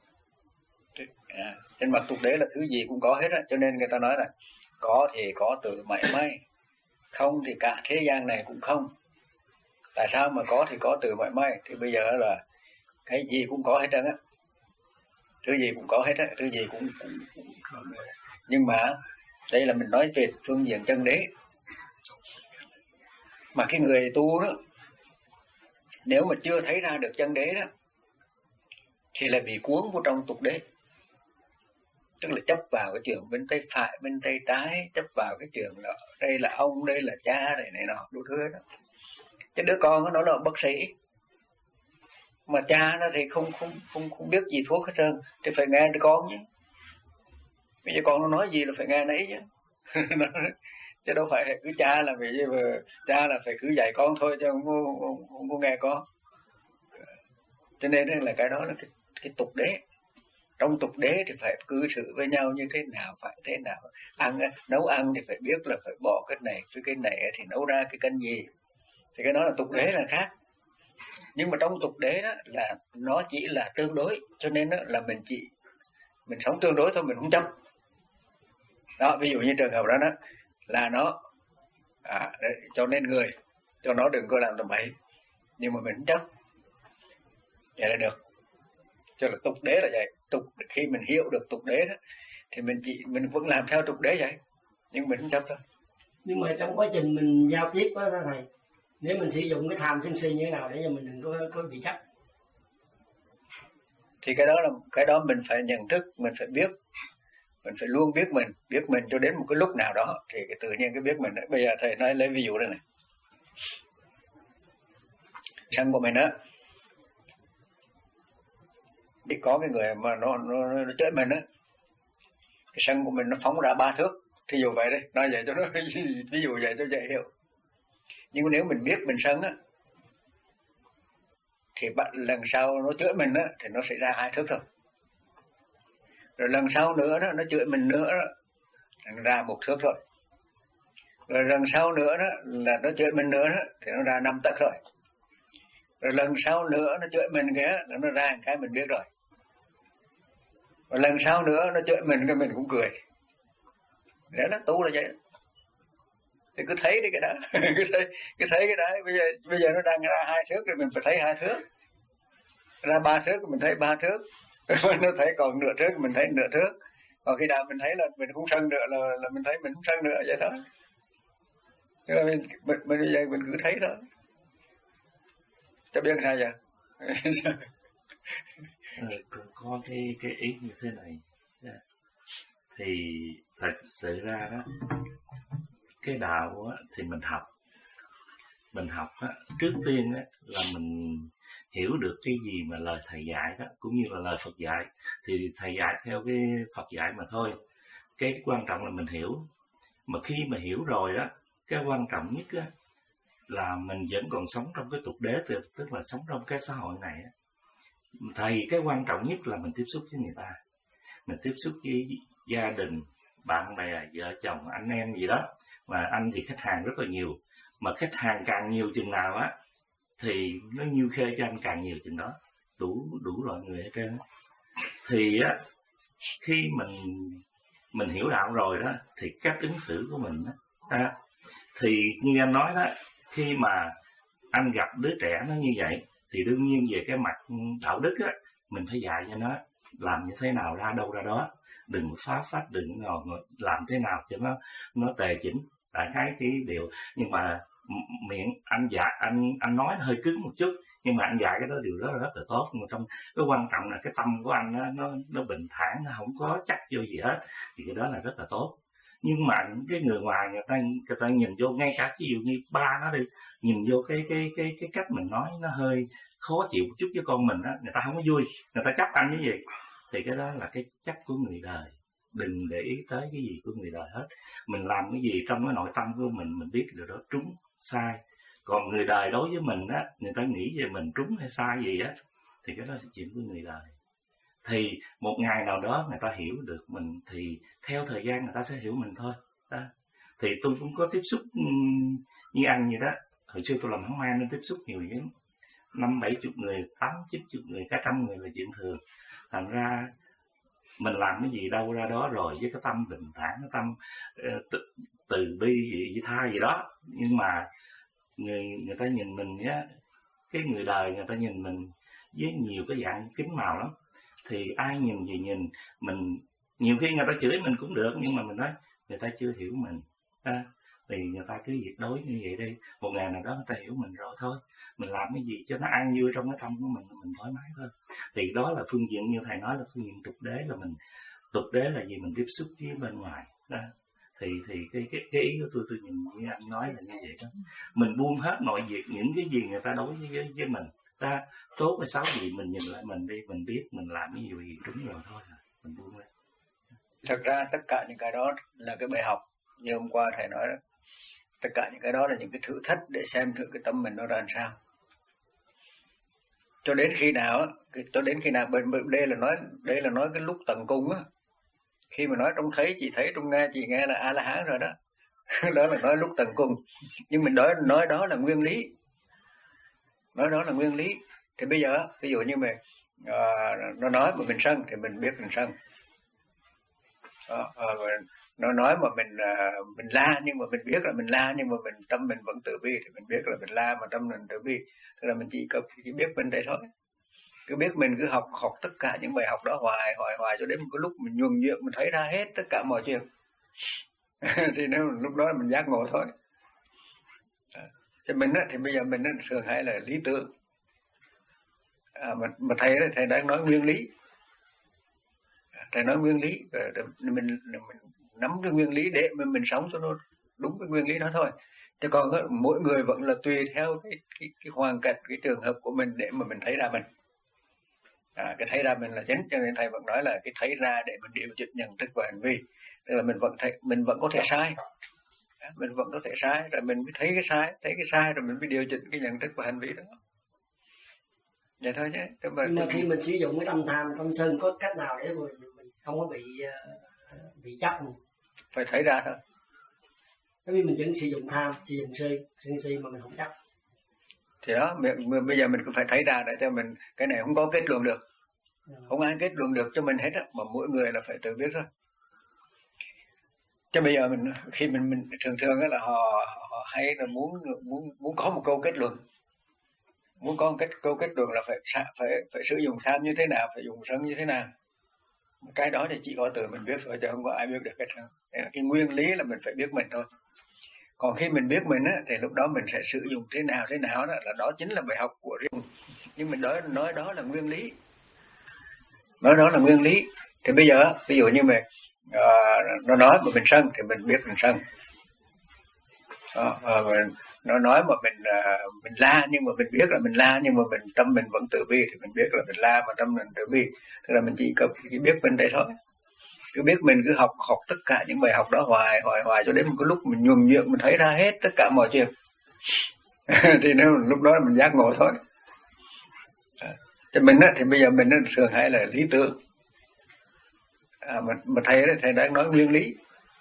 À, trên mặt tục đế là thứ gì cũng có hết á, cho nên người ta nói là có thì có từ mảy may, không thì cả thế gian này cũng không. Tại sao mà có thì có từ mảy may? Thì bây giờ là cái gì cũng có hết trơn á, thứ gì cũng có hết á, thứ gì cũng, cũng, cũng nhưng mà đây là mình nói về phương diện chân đế. Mà cái người tu đó, nếu mà chưa thấy ra được chân đế đó thì là bị cuốn vào trong tục đế. Tức là chấp vào cái chuyện bên tay phải, bên tay trái, chấp vào cái chuyện đó. Đây là ông, đây là cha, đây này nọ, đủ thứ đó. Cái đứa con nó là bác sĩ, mà cha nó thì không không không không biết gì thuốc hết trơn, thì phải nghe đứa con chứ. Bây giờ con nó nói gì là phải nghe nấy chứ. chứ đâu phải cứ cha là vì cha là phải cứ dạy con thôi chứ không có, không, không có nghe con. Cho nên là cái đó là cái, cái tục đế. Trong tục đế thì phải cư xử với nhau như thế nào, phải thế nào. Ăn nấu ăn thì phải biết là phải bỏ cái này với cái này thì nấu ra cái canh gì. Thì cái đó là tục đế là khác. Nhưng mà trong tục đế đó là nó chỉ là tương đối, cho nên đó là mình chỉ mình sống tương đối thôi, mình không chấp. Đó, ví dụ như trường hợp đó đó là nó à, cho nên người cho nó đừng có làm tầm bậy, nhưng mà mình không chấp, vậy là được. Cho là tục đế là vậy. Tục khi mình hiểu được tục đế đó thì mình chỉ mình vẫn làm theo tục đế vậy, nhưng mình không chấp thôi.
Nhưng mà trong quá trình mình giao tiếp với thầy, nếu mình sử dụng cái tham sân si như thế nào để cho mình đừng có có bị chấp,
thì cái đó là cái đó mình phải nhận thức, mình phải biết, mình phải luôn biết mình, biết mình cho đến một cái lúc nào đó thì cái tự nhiên cái biết mình đó. Bây giờ thầy nói lấy ví dụ đây này, sân của mình đó, đi có cái người mà nó nó, nó chửi mình á, cái sân của mình nó phóng ra ba thước, thí dụ vậy đấy, nói vậy cho nó ví dụ vậy cho dễ hiểu. Nhưng nếu mình biết mình sân á, thì bạn lần sau nó chửi mình á thì nó sẽ ra hai thước thôi. Rồi lần sau nữa đó nó chửi mình nữa đó, nó ra một thước rồi. Rồi lần sau nữa đó là nó chửi mình nữa đó thì nó ra năm tấc rồi. Rồi lần sau nữa nó chửi mình kìa là nó ra một cái mình biết rồi. Rồi lần sau nữa nó chửi mình cái mình cũng cười. Đấy nó tu là vậy. Thì cứ thấy đi cái đó, cứ thấy cứ thấy cái đó. Bây giờ bây giờ nó đang ra hai thước thì mình phải thấy hai thước. Ra ba thước mình thấy ba thước. Nó thấy còn nửa thước mình thấy nửa thước. Còn khi nào mình thấy là mình không sân nữa là là mình thấy mình không sân nữa vậy đó. Mình mình, mình bây giờ mình cứ thấy đó. Cho biết sao vậy?
Ừ, có cái cái ý như thế này. Thì thật sự ra đó, cái đạo á, thì mình học mình học á, trước tiên á, là mình hiểu được cái gì mà lời thầy dạy đó, cũng như là lời Phật dạy. Thì thầy dạy theo cái Phật dạy mà thôi. Cái quan trọng là mình hiểu. Mà khi mà hiểu rồi đó, cái quan trọng nhất á, là mình vẫn còn sống trong cái tục đế, tức là sống trong cái xã hội này á. Thầy cái quan trọng nhất là mình tiếp xúc với người ta, mình tiếp xúc với gia đình, bạn bè, vợ chồng, anh em gì đó. Mà anh thì khách hàng rất là nhiều, mà khách hàng càng nhiều chừng nào á thì nó nhiêu khê cho anh càng nhiều chừng đó, đủ đủ loại người hết trơn. Thì á, khi mình mình hiểu đạo rồi đó thì cách ứng xử của mình đó, à, thì như anh nói đó, khi mà anh gặp đứa trẻ nó như vậy thì đương nhiên về cái mặt đạo đức á, mình phải dạy cho nó làm như thế nào ra đâu ra đó, đừng phá phách, đừng ngồi, ngồi làm thế nào cho nó nó tề chỉnh, đại khái cái điều. Nhưng mà miệng anh dạy, anh anh nói nó hơi cứng một chút, nhưng mà anh dạy cái đó điều đó là rất là tốt. Nhưng mà trong cái quan trọng là cái tâm của anh nó nó, nó bình thản, nó không có chắc vô gì hết, thì cái đó là rất là tốt. Nhưng mà cái người ngoài người ta người ta nhìn vô, ngay cả ví dụ như ba nó đi, nhìn vô cái cái cái cái cách mình nói nó hơi khó chịu một chút với con mình á, người ta không có vui, người ta chấp anh cái gì, thì cái đó là cái chấp của người đời. Đừng để ý tới cái gì của người đời hết. Mình làm cái gì trong cái nội tâm của mình, mình biết điều đó trúng sai. Còn người đời đối với mình á, người ta nghĩ về mình trúng hay sai gì á, thì cái đó là chuyện của người đời. Thì một ngày nào đó người ta hiểu được mình, thì theo thời gian người ta sẽ hiểu mình thôi đó. Thì tôi cũng có tiếp xúc như anh vậy đó. Hồi xưa tôi làm hóng an nên tiếp xúc nhiều lắm, năm bảy chục người, tám chín chục người, cả trăm người là chuyện thường. Thành ra mình làm cái gì đâu ra đó rồi, với cái tâm bình thản, cái tâm uh, từ, từ bi vị tha gì đó. Nhưng mà người người ta nhìn mình á, cái người đời người ta nhìn mình với nhiều cái dạng kính màu lắm. Thì ai nhìn gì nhìn mình, nhiều khi người ta chửi mình cũng được, nhưng mà mình nói người ta chưa hiểu mình à, thì người ta cứ việc đối như vậy đi, một ngày nào đó người ta hiểu mình rồi thôi. Mình làm cái gì cho nó an vui trong cái tâm của mình, mình thoải mái thôi. Thì đó là phương diện như thầy nói, là phương diện tục đế. Là mình tục đế là gì? Mình tiếp xúc với bên ngoài đó. Thì thì cái cái cái ý của tôi tôi nhìn như anh nói là như vậy đó. Mình buông hết mọi việc, những cái gì người ta đối với với, với mình ta tốt hay xấu gì, mình nhìn lại mình đi, mình biết mình làm cái gì gì đúng rồi thôi, mình buông lên.
Thật ra tất cả những cái đó là cái bài học. Như hôm qua thầy nói đó, Tất cả những cái đó là những cái thử thách để xem thử cái tâm mình nó ra làm sao. Cho đến khi nào, cho đến khi nào, đây là nói, đây là nói cái lúc tận cùng á. Khi mà nói trong thấy, chị thấy, trong nghe, chị nghe là A-la-hán rồi đó. Đó là nói lúc tận cùng. Nhưng mình nói, nói đó là nguyên lý. Nói đó là nguyên lý. Thì bây giờ, ví dụ như mình, à, nó nói mà mình sân thì mình biết mình sân. Đó, à, nó nói mà mình à, mình la, nhưng mà mình biết là mình la, nhưng mà mình tâm mình vẫn tự bi, thì mình biết là mình la mà tâm mình tự bi. Tức là mình chỉ, chỉ biết mình đây thôi. Cứ biết mình cứ học học tất cả những bài học đó hoài hoài hoài cho đến một cái lúc mình nhuần nhuyễn mình thấy ra hết tất cả mọi chuyện. Thì nếu lúc đó mình giác ngộ thôi. Thì mình á, thì bây giờ mình á, thường hay là lý tưởng. À, mà, mà thầy đó, thầy đang nói nguyên lý. Thầy nói nguyên lý, mình, mình, mình nắm cái nguyên lý để mình, mình sống cho nó đúng cái nguyên lý đó thôi. Chứ còn đó, mỗi người vẫn là tùy theo cái, cái, cái hoàn cảnh, cái trường hợp của mình để mà mình thấy ra mình. À, cái thấy ra mình là chính, cho nên thầy vẫn nói là cái thấy ra để mình điều chỉnh nhận thức và hành vi. Tức là mình vẫn thấy, mình vẫn có thể sai, mình vẫn có thể sai, rồi mình mới thấy cái sai, thấy cái sai rồi mình mới điều chỉnh cái nhận thức và hành vi đó. Vậy thôi chứ.
Nhưng mà, mà khi mình sử dụng cái tâm tham, tâm sân có cách nào để mình, mình không có bị bị chấp không?
Phải thấy ra thôi.
Nếu như mình vẫn sử dụng tham, sử dụng si, sân si mà mình không chấp.
Thì đó, bây giờ mình cũng phải thấy ra để cho mình, cái này không có kết luận được. Không ai kết luận được cho mình hết á, mà mỗi người là phải tự biết thôi. Chứ bây giờ mình, khi mình, mình thường thường là họ, họ hay là muốn, muốn, muốn có một câu kết luận. Muốn có một kết, câu kết luận là phải, phải, phải sử dụng tham như thế nào, phải dùng sân như thế nào. Cái đó thì chỉ có tự mình biết thôi, chứ không có ai biết được cái đó. Cái nguyên lý là mình phải biết mình thôi. Còn khi mình biết mình á, thì lúc đó mình sẽ sử dụng thế nào thế nào đó, là đó chính là bài học của riêng. Nhưng mình nói, nói đó là nguyên lý. Nói đó là nguyên lý. Thì bây giờ, ví dụ như mình, uh, nó nói mà mình sân thì mình biết mình sân. Đó, uh, mình, nó nói mà mình uh, mình la, nhưng mà mình biết là mình la, nhưng mà mình tâm mình vẫn tự bi, thì mình biết là mình la mà tâm mình tự bi. Tức là mình chỉ, chỉ biết mình đây thôi. Cứ biết mình cứ học học tất cả những bài học đó hoài hoài hoài cho đến một cái lúc mình nhuần nhuyễn mình thấy ra hết tất cả mọi chuyện. Thì nếu lúc đó mình giác ngộ thôi. Thì mình á, thì bây giờ mình á, thường hay là lý tưởng. À, mà, mà thầy đó, thầy đang nói nguyên lý.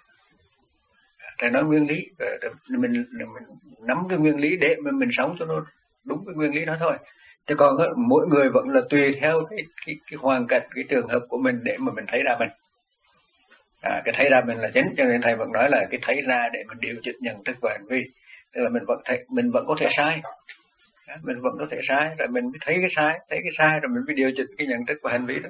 Thầy nói nguyên lý, mình, mình nắm cái nguyên lý để mình, mình sống cho nó đúng cái nguyên lý đó thôi. Chứ còn đó, mỗi người vẫn là tùy theo cái, cái, cái hoàn cảnh, cái trường hợp của mình để mà mình thấy ra mình. À, cái thấy ra mình là chính, cho nên thầy vẫn nói là cái thấy ra để mình điều chỉnh nhận thức và hành vi. Tức là mình vẫn thấy, mình vẫn có thể sai, à, mình vẫn có thể sai, rồi mình mới thấy cái sai, thấy cái sai rồi mình mới điều chỉnh cái nhận thức và hành vi đó.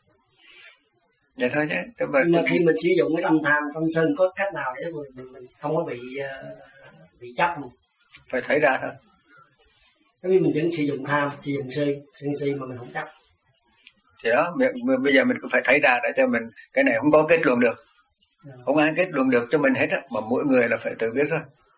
Vậy thôi chứ.
Nhưng mà, mà khi mình sử dụng cái tâm tham, tâm sân có cách nào để mình, mình, mình không có bị bị chấp không?
Phải thấy ra thôi.
Nếu như mình vẫn sử dụng tham, sử dụng si, sân si mà mình không chấp.
Thì đó, bây giờ mình cũng phải thấy ra để cho mình, cái này không có kết luận được. Không ai kết luận được cho mình hết á, mà mỗi người là phải tự biết thôi.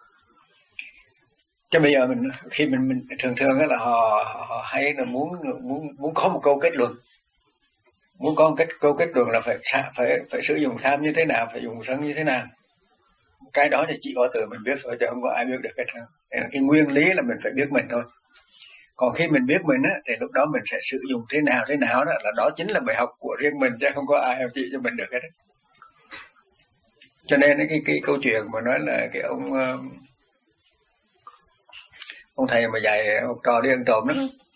Chứ bây giờ mình, khi mình, mình thường thường là họ, họ hay là muốn, muốn, muốn có một câu kết luận. Muốn có một kết, câu kết luận là phải, phải, phải sử dụng tham như thế nào, phải dùng sân như thế nào. Cái đó thì chỉ có tự mình biết thôi, chứ không có ai biết được cái đó. Cái nguyên lý là mình phải biết mình thôi. Còn khi mình biết mình á, thì lúc đó mình sẽ sử dụng thế nào thế nào đó, là đó chính là bài học của riêng mình, chứ không có ai chỉ cho mình được hết. Cho nên cái cái câu chuyện mà nói là cái ông ông thầy mà dạy ông trò đi ăn trộm đó.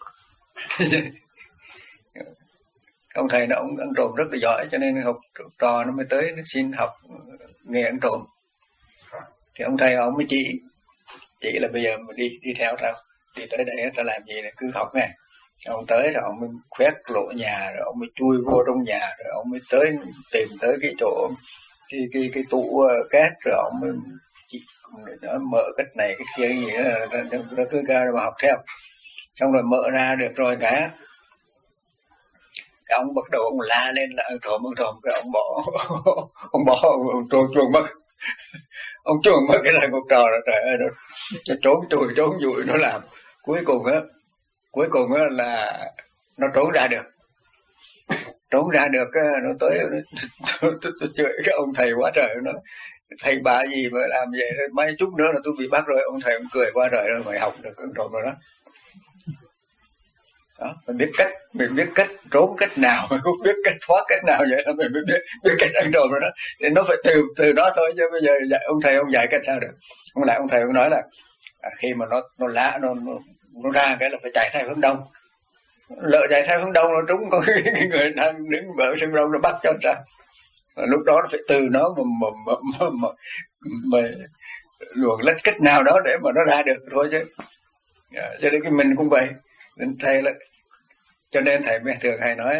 Ông thầy nó ông ăn trộm rất là giỏi, cho nên học trò nó mới tới nó xin học nghề ăn trộm. Thì ông thầy ông mới chỉ chỉ là bây giờ mình đi đi theo tao, đi tới đây ta làm gì này, cứ học nghe. Ông tới rồi ông mới khoét lộ nhà, rồi ông mới chui vô trong nhà, rồi ông mới tới tìm tới cái chỗ cái cái cái tủ két, rồi ông mới chỉ nó mở cái này cái kia gì đó, nó cứ ra mà học theo. Xong rồi mở ra được rồi cả, cái ông bắt đầu ông la lên là ăn trộm ăn trộm, cái ông bỏ ông bỏ ông trốn chuồn mất. Ông chuồn mất cái thằng con trò rồi, trời ơi, nó, nó trốn chui trốn dụi nó làm. Cuối cùng á, cuối cùng á là nó trốn ra được. Trốn ra được, nó tới nó chửi cái ông thầy quá trời, nó thầy bà gì mà làm vậy, mấy chút nữa là tôi bị bắt rồi. Ông thầy ông cười qua rồi, rồi mày học được rồi rồi đó. Đó, mình biết cách, mình biết cách trốn cách nào, mình cũng biết cách thoát cách nào, vậy là mình biết biết cách ăn rồi rồi đó. Thì nó phải từ từ đó thôi, chứ bây giờ dạy, ông thầy ông dạy cách sao được. Ông lại ông thầy ông nói là à, khi mà nó nó lá nó, nó nó ra cái là phải chạy theo hướng đông. Lỡ chạy theo hướng đông nó trúng có người đang đứng bờ sân đông nó bắt cho ra. Lúc đó nó phải từ nó mà mà mà, mà, mà, mà luồn lách cách nào đó để mà nó ra được thôi chứ. À, cho nên cái mình cũng vậy. Nên thầy là, cho nên thầy mới thường hay nói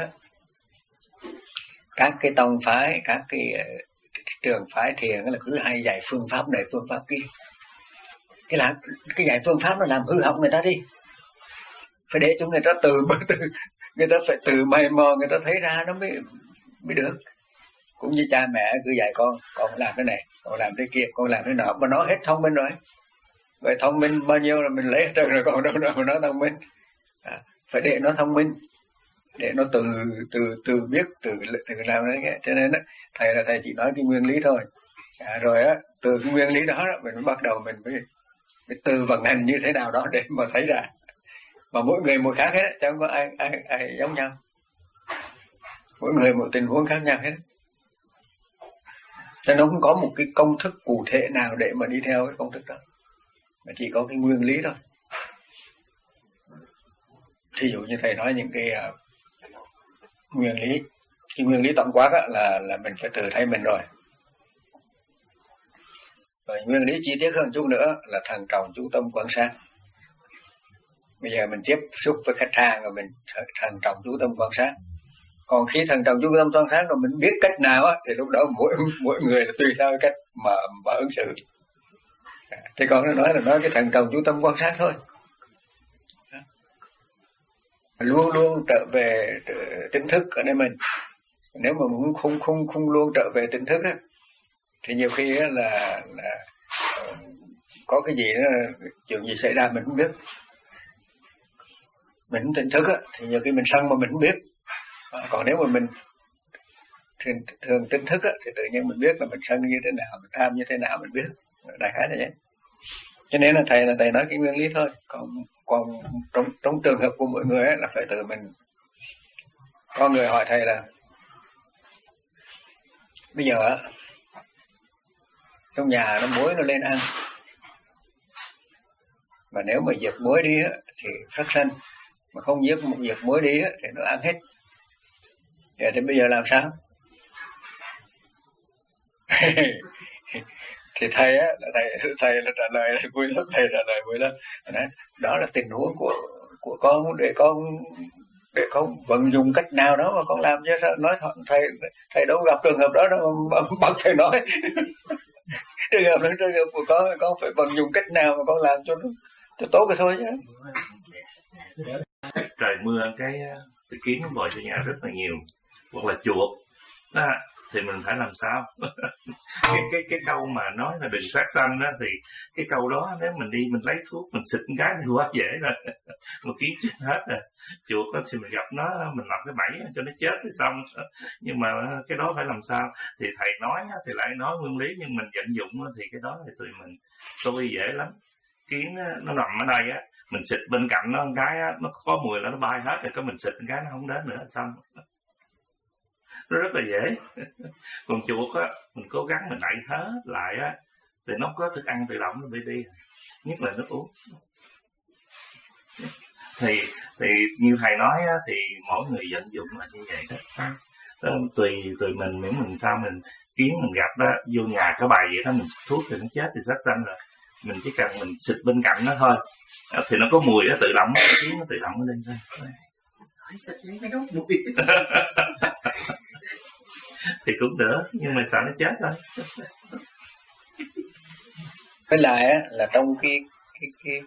các cái tông phái, các cái, cái trường phái thiền là cứ hay dạy phương pháp này phương pháp kia. Cái làm cái dạy phương pháp nó làm hư hỏng người ta đi. Phải để cho người ta từ từ người ta phải từ mày mò, người ta thấy ra nó mới mới được. Cũng như cha mẹ cứ dạy con, con làm cái này, con làm cái kia, con làm cái nọ, mà nó hết thông minh rồi. Vậy thông minh bao nhiêu là mình lấy hết rồi, còn đâu đâu mà nó thông minh. À, phải để nó thông minh, để nó từ từ từ biết, từ từ làm đấy. Cho nên đó, thầy là thầy chỉ nói cái nguyên lý thôi. À, rồi á, từ cái nguyên lý đó, đó mình mới bắt đầu mình mới, mới từ vận hành như thế nào đó để mà thấy ra. Mà mỗi người một khác hết, chẳng có ai ai ai giống nhau. Mỗi người một tình huống khác nhau hết. Cho nó không có một cái công thức cụ thể nào để mà đi theo cái công thức đó, mà chỉ có cái nguyên lý thôi. Thí dụ như thầy nói những cái uh, nguyên lý, cái nguyên lý tổng quát á, là là mình phải tự thấy mình rồi. Rồi nguyên lý chi tiết hơn chút nữa là thần trọng chú tâm quan sát. Bây giờ mình tiếp xúc với khách hàng rồi mình thần trọng chú tâm quan sát. Còn khi thần trọng chú tâm quan sát rồi mình biết cách nào á, thì lúc đó mỗi mỗi người là tùy theo cách mà mà ứng xử. Thì còn nó nói là nói cái thần trọng chú tâm quan sát thôi. Luôn luôn trở về tỉnh thức ở nơi mình. Nếu mà muốn không không không luôn trở về tỉnh thức á, thì nhiều khi á là, là có cái gì đó, chuyện gì xảy ra mình không biết. Mình không tỉnh thức á, thì nhiều khi mình sân mà mình không biết. À, còn nếu mà mình thường, thường tỉnh thức á, thì tự nhiên mình biết là mình sân như thế nào, mình tham như thế nào mình biết. Đại khái là vậy. Cho nên là thầy là thầy nói cái nguyên lý thôi. Còn còn trong trong trường hợp của mỗi người ấy, là phải tự mình. Có người hỏi thầy là bây giờ á, trong nhà nó muối nó lên ăn, mà nếu mà diệt muối đi á, thì phát sanh, mà không diệt một diệt muối đi á, thì nó ăn hết. Vậy thì bây giờ làm sao? Thì thầy á, là thầy thầy là trả lời là vui lắm, thầy trả lời vui lắm. Đó là tình huống của của con, để con để con vận dụng cách nào đó mà con làm chứ sao nói thầy thầy đâu gặp trường hợp đó đâu mà bắt thầy nói. Trường hợp đó trường hợp của con, con phải vận dụng cách nào mà con làm cho nó cho tốt cái thôi chứ.
Trời mưa cái cái kiến nó bồi cho nhà rất là nhiều, hoặc là chuột đó, thì mình phải làm sao? cái cái cái câu mà nói là đừng sát sanh đó, thì cái câu đó nếu mình đi mình lấy thuốc mình xịt một cái thì quá dễ rồi, một kiến chết hết rồi. Chuột đó thì mình gặp nó mình lập cái bẫy cho nó chết thì xong. Nhưng mà cái đó phải làm sao? Thì thầy nói thì lại nói nguyên lý, nhưng mình vận dụng thì cái đó thì tụi mình tôi dễ lắm. Kiến nó nằm ở đây á, mình xịt bên cạnh nó một cái á, nó có mùi là nó bay hết rồi, cái mình xịt một cái nó không đến nữa xong. Nó rất là dễ. Còn chuột á, mình cố gắng mình đẩy hết lại á, thì nó có thức ăn tự động nó bị đi, nhất là nước uống. Thì thì như thầy nói á, thì mỗi người vận dụng là như vậy đó. Đó tùy tùy mình, miễn mình sao mình kiến mình gặp đó, vô nhà có bài vậy đó, mình thuốc thì nó chết thì sát sanh rồi. Mình chỉ cần mình xịt bên cạnh nó thôi, thì nó có mùi nó tự động, cái kiến nó tự động nó lên thôi.
Hỏi xịt lấy cái đốt mùi.
Thì cũng đỡ, nhưng mà sợ nó chết thôi.
Với lại á, là trong cái cái cái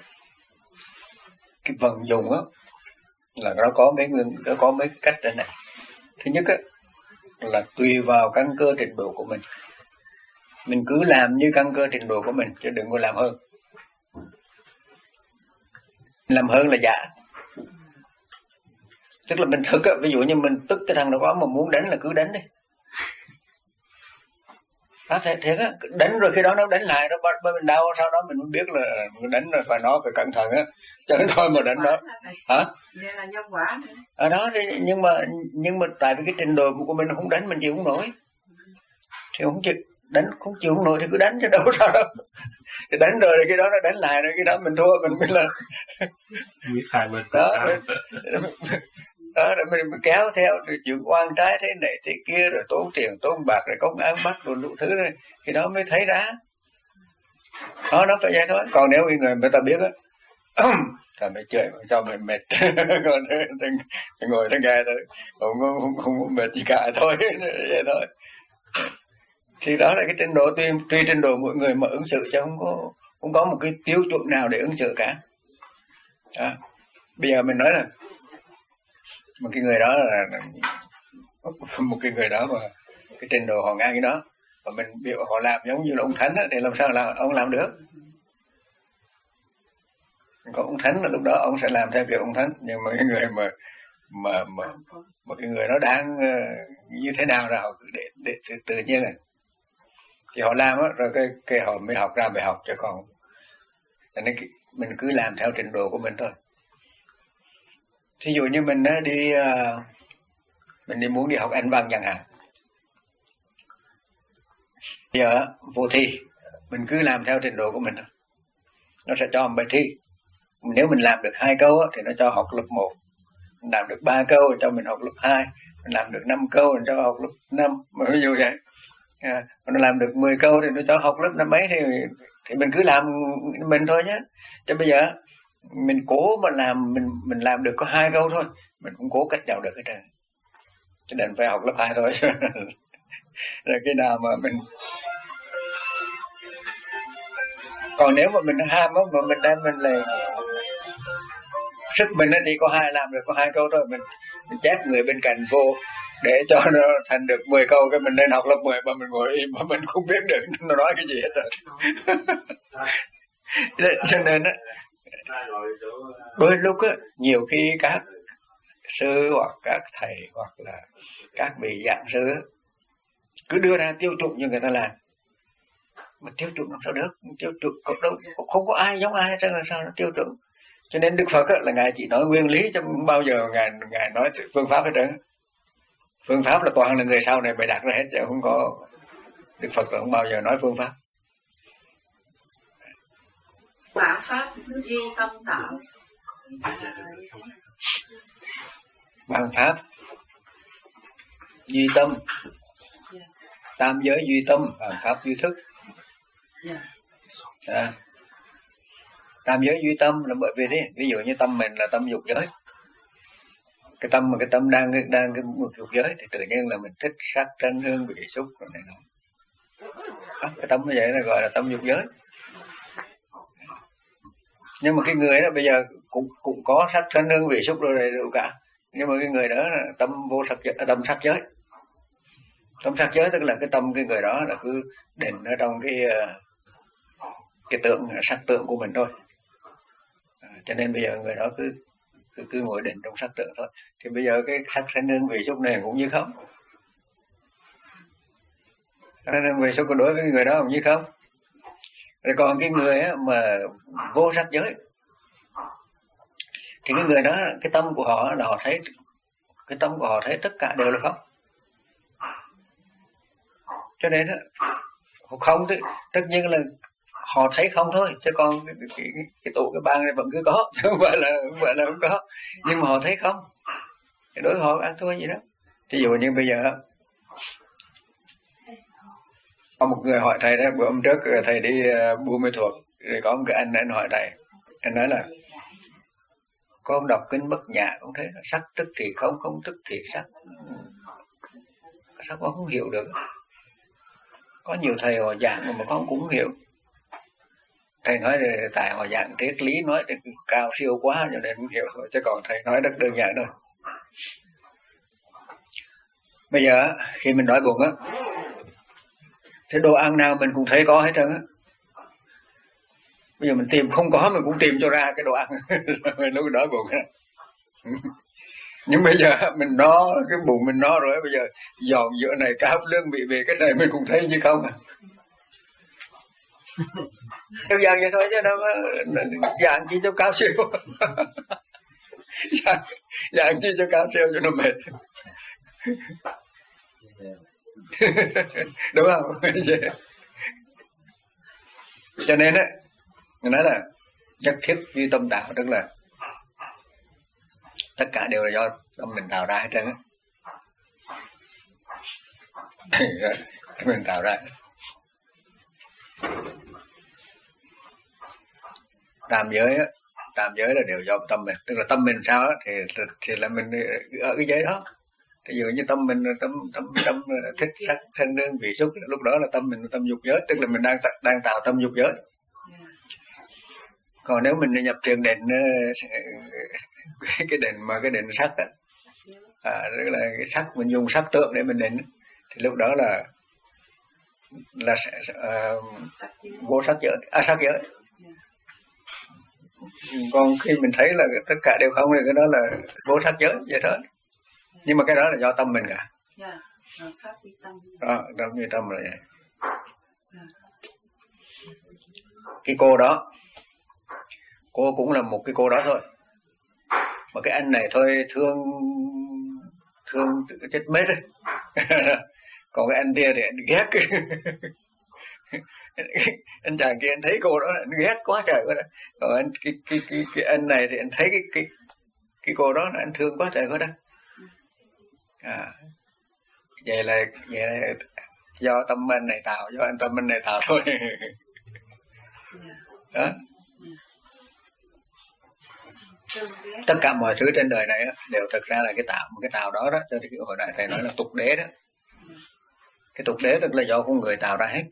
cái vận dụng á, là nó có mấy nguyên, nó có mấy cách đây này. Thứ nhất á, là tùy vào căn cơ trình độ của mình. Mình cứ làm như căn cơ trình độ của mình, chứ đừng có làm hơn. Làm hơn là giả. Tức là mình thực á, ví dụ như mình tức cái thằng nào đó mà muốn đánh là cứ đánh đi. Đó, thiệt, thiệt á, đánh rồi khi đó nó đánh lại, nó bắt mình đau, sau đó mình mới biết là đánh rồi phải nó phải cẩn thận á, cho nên thôi mà đánh đó. Hả?
Đây là nhân quả nữa.
Ở đó thì, nhưng mà nhưng mà tại vì cái trình độ của mình không đánh mình chịu không nổi, thì không chịu đánh không chịu không nổi thì cứ đánh chứ đâu sao đâu. Thì đánh rồi thì cái đó nó đánh lại rồi cái đó mình thua mình mới là
biết hai bên
đó. Đó rồi mình, mình kéo theo rồi chuyện oan trái thế này thế kia rồi tốn tiền tốn bạc rồi công án bắt rồi đủ thứ rồi thì đó mới thấy ra đó, nó phải vậy thôi. Còn nếu người người ta biết á ta mới chơi cho mình mệt còn thì ngồi nó nghe thôi không không không, không mệt gì cả thôi vậy thôi. Thì đó là cái trình độ tùy, tùy trình độ mỗi người mà ứng xử chứ không có không có một cái tiêu chuẩn nào để ứng xử cả. À, bây giờ mình nói là một cái người đó là một cái người đó mà cái trình độ họ ngang cái đó và mình biểu họ làm giống như là ông Thánh á, thì làm sao làm ông làm được? Có ông Thánh là lúc đó ông sẽ làm theo kiểu ông Thánh, nhưng mà cái người mà mà mà một cái người nó đang như thế nào ra họ để để tự, tự nhiên này thì họ làm á, rồi cái cái họ mới học ra bài học, chứ còn cho nên mình cứ làm theo trình độ của mình thôi. Thí dụ như mình đi mình đi muốn đi học Anh văn chẳng hạn, bây giờ vô thi mình cứ làm theo trình độ của mình thôi, nó sẽ cho một bài thi. Nếu mình làm được hai câu thì nó cho học lớp một, mình làm được ba câu cho mình học lớp hai, mình làm được năm câu mình cho học lớp năm, mà ví dụ vậy. À, nó làm được mười câu thì nó cho học lớp năm mấy thì thì mình cứ làm mình thôi nhé. Chứ bây giờ mình cố mà làm mình mình làm được có hai câu thôi, mình cũng cố cách nào được hết trơn, cho nên phải học lớp hai thôi. Rồi cái nào mà mình còn nếu mà mình ham á, mà mình đem mình là sức mình nó đi có hai làm được có hai câu thôi, mình mình chép người bên cạnh vô để cho nó thành được mười câu, cái mình lên học lớp mười mà mình ngồi im mà mình không biết được nó nói cái gì hết rồi. Cho nên á đôi lúc á, nhiều khi các sư hoặc các thầy hoặc là các vị giảng sư cứ đưa ra tiêu chuẩn như người ta làm, mà tiêu chuẩn làm sao được, tiêu chuẩn không, đâu, không có ai giống ai hết, là sao nó tiêu chuẩn. Cho nên Đức Phật á, là ngài chỉ nói nguyên lý, chứ không bao giờ ngài ngài nói phương pháp hết trơn. Phương pháp là toàn là người sau này bày đặt ra hết, chứ không có. Đức Phật là không bao giờ nói phương pháp.
Vạn pháp duy tâm tạo.
Vạn pháp duy tâm, tam giới duy tâm, vạn pháp duy thức. À, tam giới duy tâm là bởi vì đấy, ví dụ như tâm mình là tâm dục giới, cái tâm mà cái tâm đang đang cái dục giới thì tự nhiên là mình thích sắc thanh hương vị xúc này nọ. Cái tâm như vậy là gọi là tâm dục giới. Nhưng mà cái người đó bây giờ cũng cũng có sắc thanh hương vị xúc rồi đầy đủ cả, nhưng mà cái người đó là tâm vô sắc giới, tâm sắc giới. Tâm sắc giới tức là cái tâm cái người đó là cứ định ở trong cái cái tượng sắc tượng của mình thôi. À, cho nên bây giờ người đó cứ cứ, cứ ngồi định trong sắc tượng thôi. Thì bây giờ cái sắc thanh hương vị xúc này cũng như không. Thanh hương vị xúc có đối với người đó cũng như không. Rồi còn cái người á, mà vô sắc giới thì cái người đó, cái tâm của họ là họ thấy, cái tâm của họ thấy tất cả đều là không. Cho nên á, không thì tất nhiên là họ thấy không thôi, chứ còn cái, cái, cái, cái tụ cái bàn này vẫn cứ có, chứ không phải là không phải là không có, nhưng mà họ thấy không. Thì đối với họ ăn thua gì đó. Ví dụ như bây giờ có một người hỏi thầy đó, bữa hôm trước thầy đi Buôn Mê Thuột, rồi có một cái anh anh hỏi thầy, anh nói là con đọc kinh Bất Nhã cũng thế, sắc tức thì không, không tức thì sắc, sao con không hiểu được. Có nhiều thầy họ giảng mà con cũng không hiểu. Thầy nói là tại họ giảng triết lý nói thì cao siêu quá cho nên không hiểu thôi, chứ còn thầy nói rất đơn giản thôi. Bây giờ khi mình đói bụng á, thế đồ ăn nào mình cũng thấy có hết trơn á. Bây giờ mình tìm không có mình cũng tìm cho ra cái đồ ăn. Lúc đói bụng á. Nhưng bây giờ mình no, cái bụng mình no rồi, bây giờ dọn giữa này cá lương bị về cái này mình cũng thấy như không à. Đơn giản vậy thôi chứ đâu có dạng chi cho cao siêu. dạng, dạng chi cho cao siêu cho nó mệt. Đúng không? Cho nên á, người nói là nhất thiết duy tâm tạo, tức là tất cả đều là do tâm mình tạo ra hết trơn á. Mình tạo ra. Tam giới á, tam giới là đều do tâm mình, tức là tâm mình sao á thì thì là mình ở cái giới đó. Ví dụ như tâm mình tâm tâm tâm thích sắc thân nương vị xúc, lúc đó là tâm mình tâm dục giới, tức là mình đang đang tạo tâm dục giới. Còn nếu mình nhập thiền định cái định mà cái định sắc á, à, tức là cái sắc mình dùng sắc tượng để mình định, thì lúc đó là là uh, vô sắc giới, à sắc giới. Còn khi mình thấy là tất cả đều không thì cái đó là vô sắc giới vậy thôi. Nhưng mà cái đó là do tâm mình cả.
Dạ, pháp vi tâm.
Đó, tâm vi tâm là vậy. Cái cô đó, cô cũng là một cái cô đó thôi. Mà cái anh này thôi thương thương chết mết rồi. Còn cái anh kia thì anh ghét. Anh chàng kia anh thấy cô đó anh ghét quá trời quá đó. Còn anh cái cái cái, cái anh này thì anh thấy cái cái cái cô đó là anh thương quá trời quá đó. À, vậy là vậy là do tâm anh này tạo, do anh tâm anh này tạo thôi. Đó. Tất cả mọi thứ trên đời này đều thực ra là cái tạo, một cái tạo đó đó, cho nên cái hồi đại thầy nói là tục đế đó. Cái tục đế tức là do con người tạo ra hết.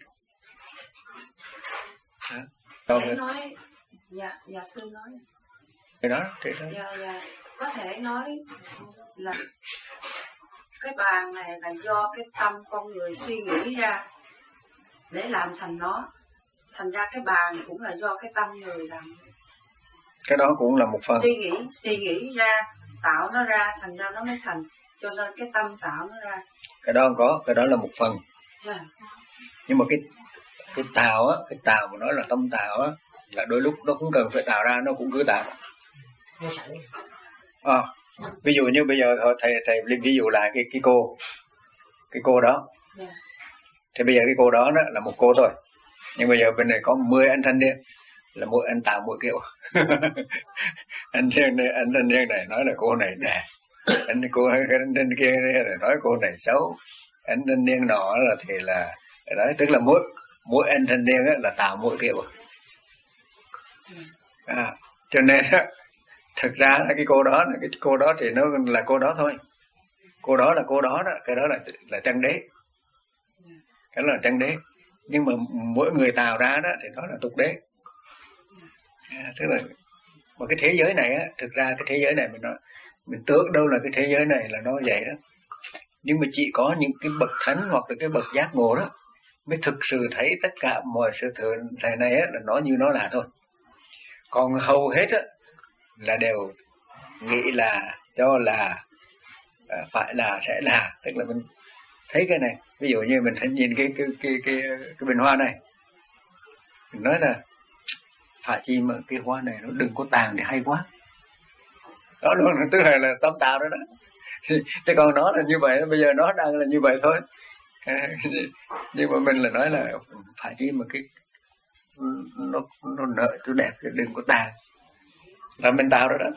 Có thể nói, dạ, dạ sư nói.
Cái đó, thì đó.
Dạ, dạ, có thể nói là cái bàn này là do cái tâm con người suy nghĩ ra để làm thành nó. Thành ra cái bàn cũng là do cái tâm người làm.
Cái đó cũng là một phần.
Suy nghĩ, suy nghĩ ra, tạo nó ra, thành ra nó mới thành. Cho nên cái tâm tạo nó ra.
Cái đó không có, cái đó là một phần.
Yeah.
Nhưng mà cái cái tạo á, cái tạo mà nói là tâm tạo á, là đôi lúc nó cũng cần phải tạo ra, nó cũng cứ tạo. À, ví dụ như bây giờ thầy thầy ví dụ lại cái cái cô, cái cô đó. Yeah. Thì bây giờ cái cô đó, đó là một cô thôi. Nhưng bây giờ bên này có mười anh thanh niên, là mỗi anh tạo mỗi kiểu. Anh thanh này, anh thanh niên này nói là cô này nè, anh cô anh thanh kia này nói cô này xấu, anh thanh niên nọ là thì là đấy, tức là mỗi mỗi anh thanh niên á, là tạo mỗi kiểu. À, cho nên á, thực ra là cái cô đó, cái cô đó thì nó là cô đó thôi. Cô đó là cô đó đó, cái đó là là chân đế, cái đó là chân đế. Nhưng mà mỗi người tạo ra đó thì nó là tục đế. À, tức là một cái thế giới này á, thực ra cái thế giới này mình nói, mình tưởng đâu là cái thế giới này là nó vậy đó. Nhưng mà chỉ có những cái bậc thánh hoặc là cái bậc giác ngộ đó mới thực sự thấy tất cả mọi sự thực này này á, là nó như nó là thôi. Còn hầu hết á, là đều nghĩ là, cho là, à, phải là, sẽ là. Tức là mình thấy cái này, ví dụ như mình thấy nhìn cái cái cái cái cái bình hoa này, mình nói là phải chi mà cái hoa này nó đừng có tàn thì hay quá. Đó luôn, tức là là tâm tạo đó đó. Chứ còn nó là như vậy, bây giờ nó đang là như vậy thôi. Nhưng mà mình là nói là phải chi mà cái nó nó nở cho đẹp chứ đừng có tàn. Là mình tạo đó đó.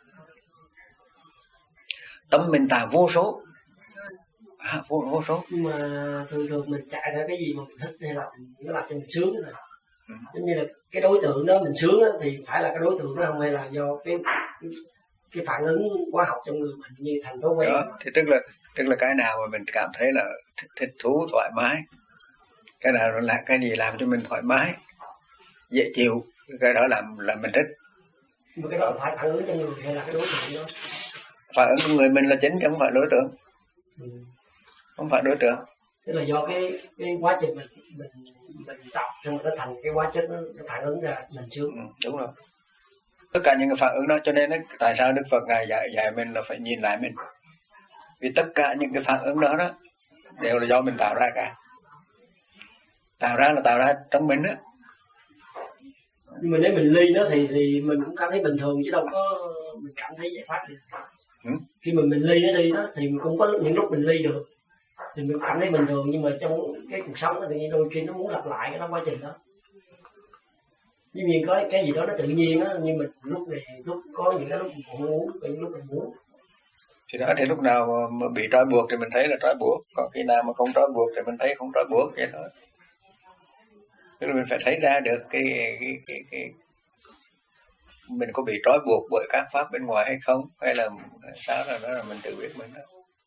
Tâm mình tạo vô số. À, vô, vô số.
Nhưng mà thường thường mình chạy theo cái gì mà mình thích hay là nó làm cho mình sướng này. Ừ. Giống như là cái đối tượng đó mình sướng đó, thì phải là cái đối tượng đó không, hay là do cái cái, cái phản ứng hóa học trong người mình như thành thói quen.
Thì tức là tức là cái nào mà mình cảm thấy là thích, thích thú thoải mái, cái nào là cái gì làm cho mình thoải mái dễ chịu, cái đó làm là mình thích.
Nhưng mà cái đó phải phản ứng trong người hay là cái đối tượng đó?
Phản ứng của người mình là chính chứ không phải đối tượng. Ừ. Không phải đối tượng.
Tức là do cái cái quá trình mình mình mình tập xong nó thành cái hóa chất nó, nó phản ứng ra mình sướng.
Ừ, đúng rồi. tất cả những cái phản ứng đó. Cho nên tại sao Đức Phật ngài dạy dạy mình là phải nhìn lại mình, vì tất cả những cái phản ứng đó đó đều là do mình tạo ra cả. Tạo ra là tạo ra trong mình đó.
Nhưng mà nếu mình ly nó thì thì mình cũng cảm thấy bình thường chứ đâu có mình cảm thấy giải thoát gì. Ừ? Khi mà mình ly nó đi đó thì mình cũng có những lúc mình ly được thì mình cảm thấy bình thường, nhưng mà trong cái cuộc sống tự nhiên đôi khi nó muốn lặp lại cái đó quá trình đó. Dĩ nhiên có cái gì đó nó tự nhiên á, nhưng mà lúc này lúc có những cái lúc mình không muốn, có những lúc mình muốn.
Thì đó, thì lúc nào mà bị trói buộc thì mình thấy là trói buộc, còn khi nào mà không trói buộc thì mình thấy không trói buộc vậy thôi. Tức là mình phải thấy ra được cái cái cái cái mình có bị trói buộc bởi các pháp bên ngoài hay không, hay là sao, là đó là mình tự biết mình đó.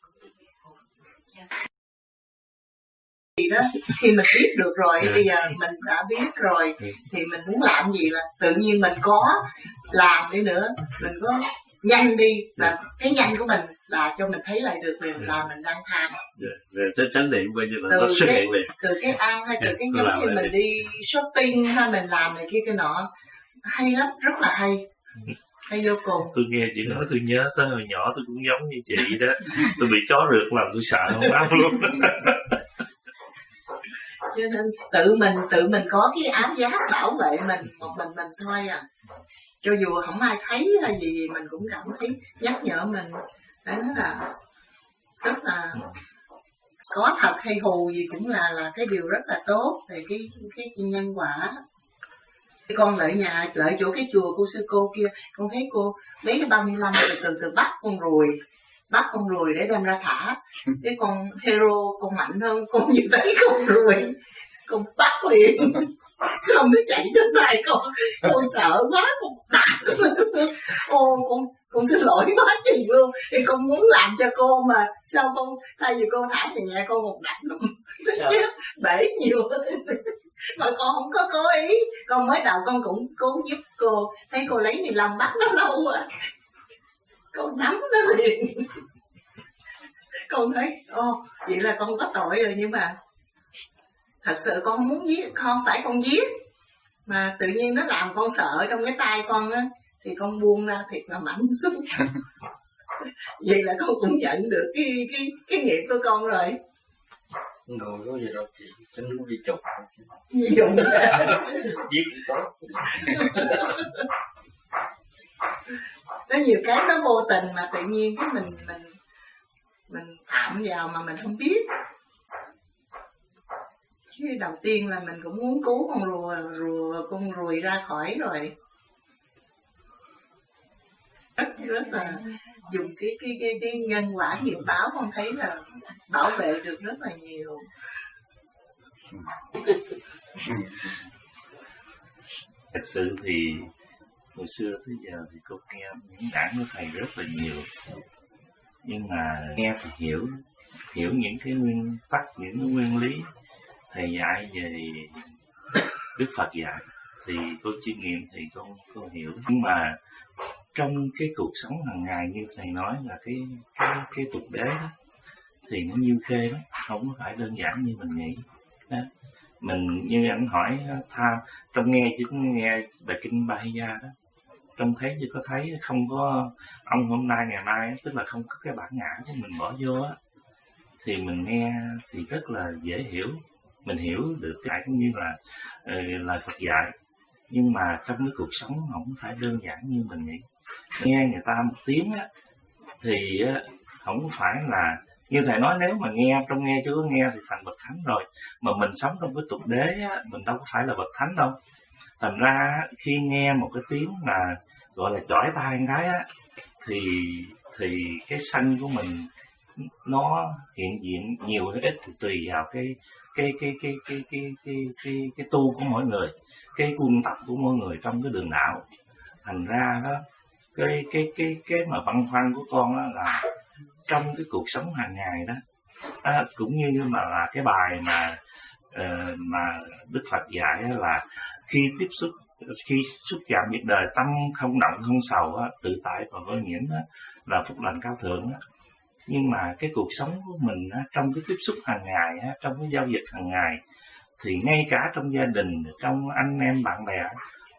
Thì đó, khi mình biết được rồi, bây giờ mình đã biết rồi thì mình muốn làm gì là tự nhiên mình có làm đi nữa, mình có nhanh đi là cái nhanh của mình là cho mình thấy lại được liền là mình đang tham.
Rồi chánh niệm coi như là
từ
nó xuất
cái,
hiện liền.
Từ cái ăn hay từ cái giống như mình đi shopping hay mình làm này kia cái nọ, hay lắm, rất là hay. Hay vô cùng.
Tôi nghe chị nói tôi nhớ tới hồi nhỏ tôi cũng giống như chị đó. Tôi bị chó rượt làm tôi sợ không áo luôn.
Cho nên tự mình tự mình có cái áo giáp bảo vệ mình một mình mình thôi à. Cho dù không ai thấy hay gì mình cũng cảm thấy nhắc nhở mình. Đấy nó là rất là có thật hay hù gì cũng là là cái điều rất là tốt về cái cái nhân quả. Con lại nhà lại chỗ cái chùa cô sư cô kia, con thấy cô lấy cái ba mươi lăm từ từ từ bắt con ruồi, bắt con ruồi để đem ra thả. Cái con hero con mạnh hơn, con nhìn thấy con ruồi con bắt liền, xong nó chạy trên tay con, con sợ quá con đặt. Ô con con xin lỗi quá chừng luôn, thì con muốn làm cho cô mà sao con thay vì cô thả thì nhẹ con một đặt luôn, bể nhiều. Mà con không có cố ý, con mới đầu con cũng cố giúp cô, thấy cô lấy ni lông bắt nó lâu quá, con nắm nó liền. Con thấy, ô, vậy là con có tội rồi, nhưng mà thật sự con không muốn giết, không phải con giết, mà tự nhiên nó làm con sợ trong cái tay con á, thì con buông ra thiệt là mạnh xuống. Vậy là con cũng nhận được cái cái cái nghiệp của con rồi.
Ngồi có gì đâu chị, chân nó đi chụp.
Dùng
Giết cũng tốt.
Có nhiều cái nó vô tình mà tự nhiên cái mình mình mình phạm vào mà mình không biết. Chứ đầu tiên là mình cũng muốn cứu con rùa, rùa con ruồi ra khỏi rồi. Rất, rất là dùng cái cái cái cái nhân quả nghiệp báo, con thấy là bảo vệ được rất là nhiều.
Thật sự thì hồi xưa tới giờ thì cô nghe những giảng của thầy rất là nhiều, nhưng mà nghe thì hiểu hiểu những cái nguyên tắc, những cái nguyên lý thầy dạy về Đức Phật dạy thì cô chiêm nghiệm thì con con hiểu, nhưng mà trong cái cuộc sống hàng ngày như thầy nói là cái cái cái tục đế đó thì nó nhiêu khê lắm, không phải đơn giản như mình nghĩ đó. Mình như anh hỏi tha trong nghe chứ nghe bài kinh Ba Hy Gia đó, trong thấy chứ có thấy, không có ông hôm nay ngày mai, tức là không có cái bản ngã của mình bỏ vô á, thì mình nghe thì rất là dễ hiểu, mình hiểu được cái cũng như là uh, lời Phật dạy, nhưng mà trong cái cuộc sống không phải đơn giản như mình nghĩ. Nghe người ta một tiếng á thì uh, không phải là như thầy nói, nếu mà nghe trong nghe chứ có nghe thì thành bậc thánh rồi, mà mình sống trong cái tục đế á, mình đâu có phải là bậc thánh đâu. Thành ra khi nghe một cái tiếng là gọi là chỏi tai một cái á, thì thì cái sanh của mình nó hiện diện nhiều hay ít thì tùy vào cái cái cái cái cái cái cái cái cái tu của mỗi người, cái quân tập của mỗi người trong cái đường đạo. Thành ra đó cái cái cái cái mà băn khoăn của con đó là trong cái cuộc sống hàng ngày đó, à, cũng như mà là cái bài mà uh, mà Đức Phật dạy là khi tiếp xúc, khi xúc chạm việc đời, tâm không động không sầu á, tự tại và vô nhiễm á, là phúc lành cao thượng á. Nhưng mà cái cuộc sống của mình á, trong cái tiếp xúc hàng ngày á, trong cái giao dịch hàng ngày, thì ngay cả trong gia đình, trong anh em bạn bè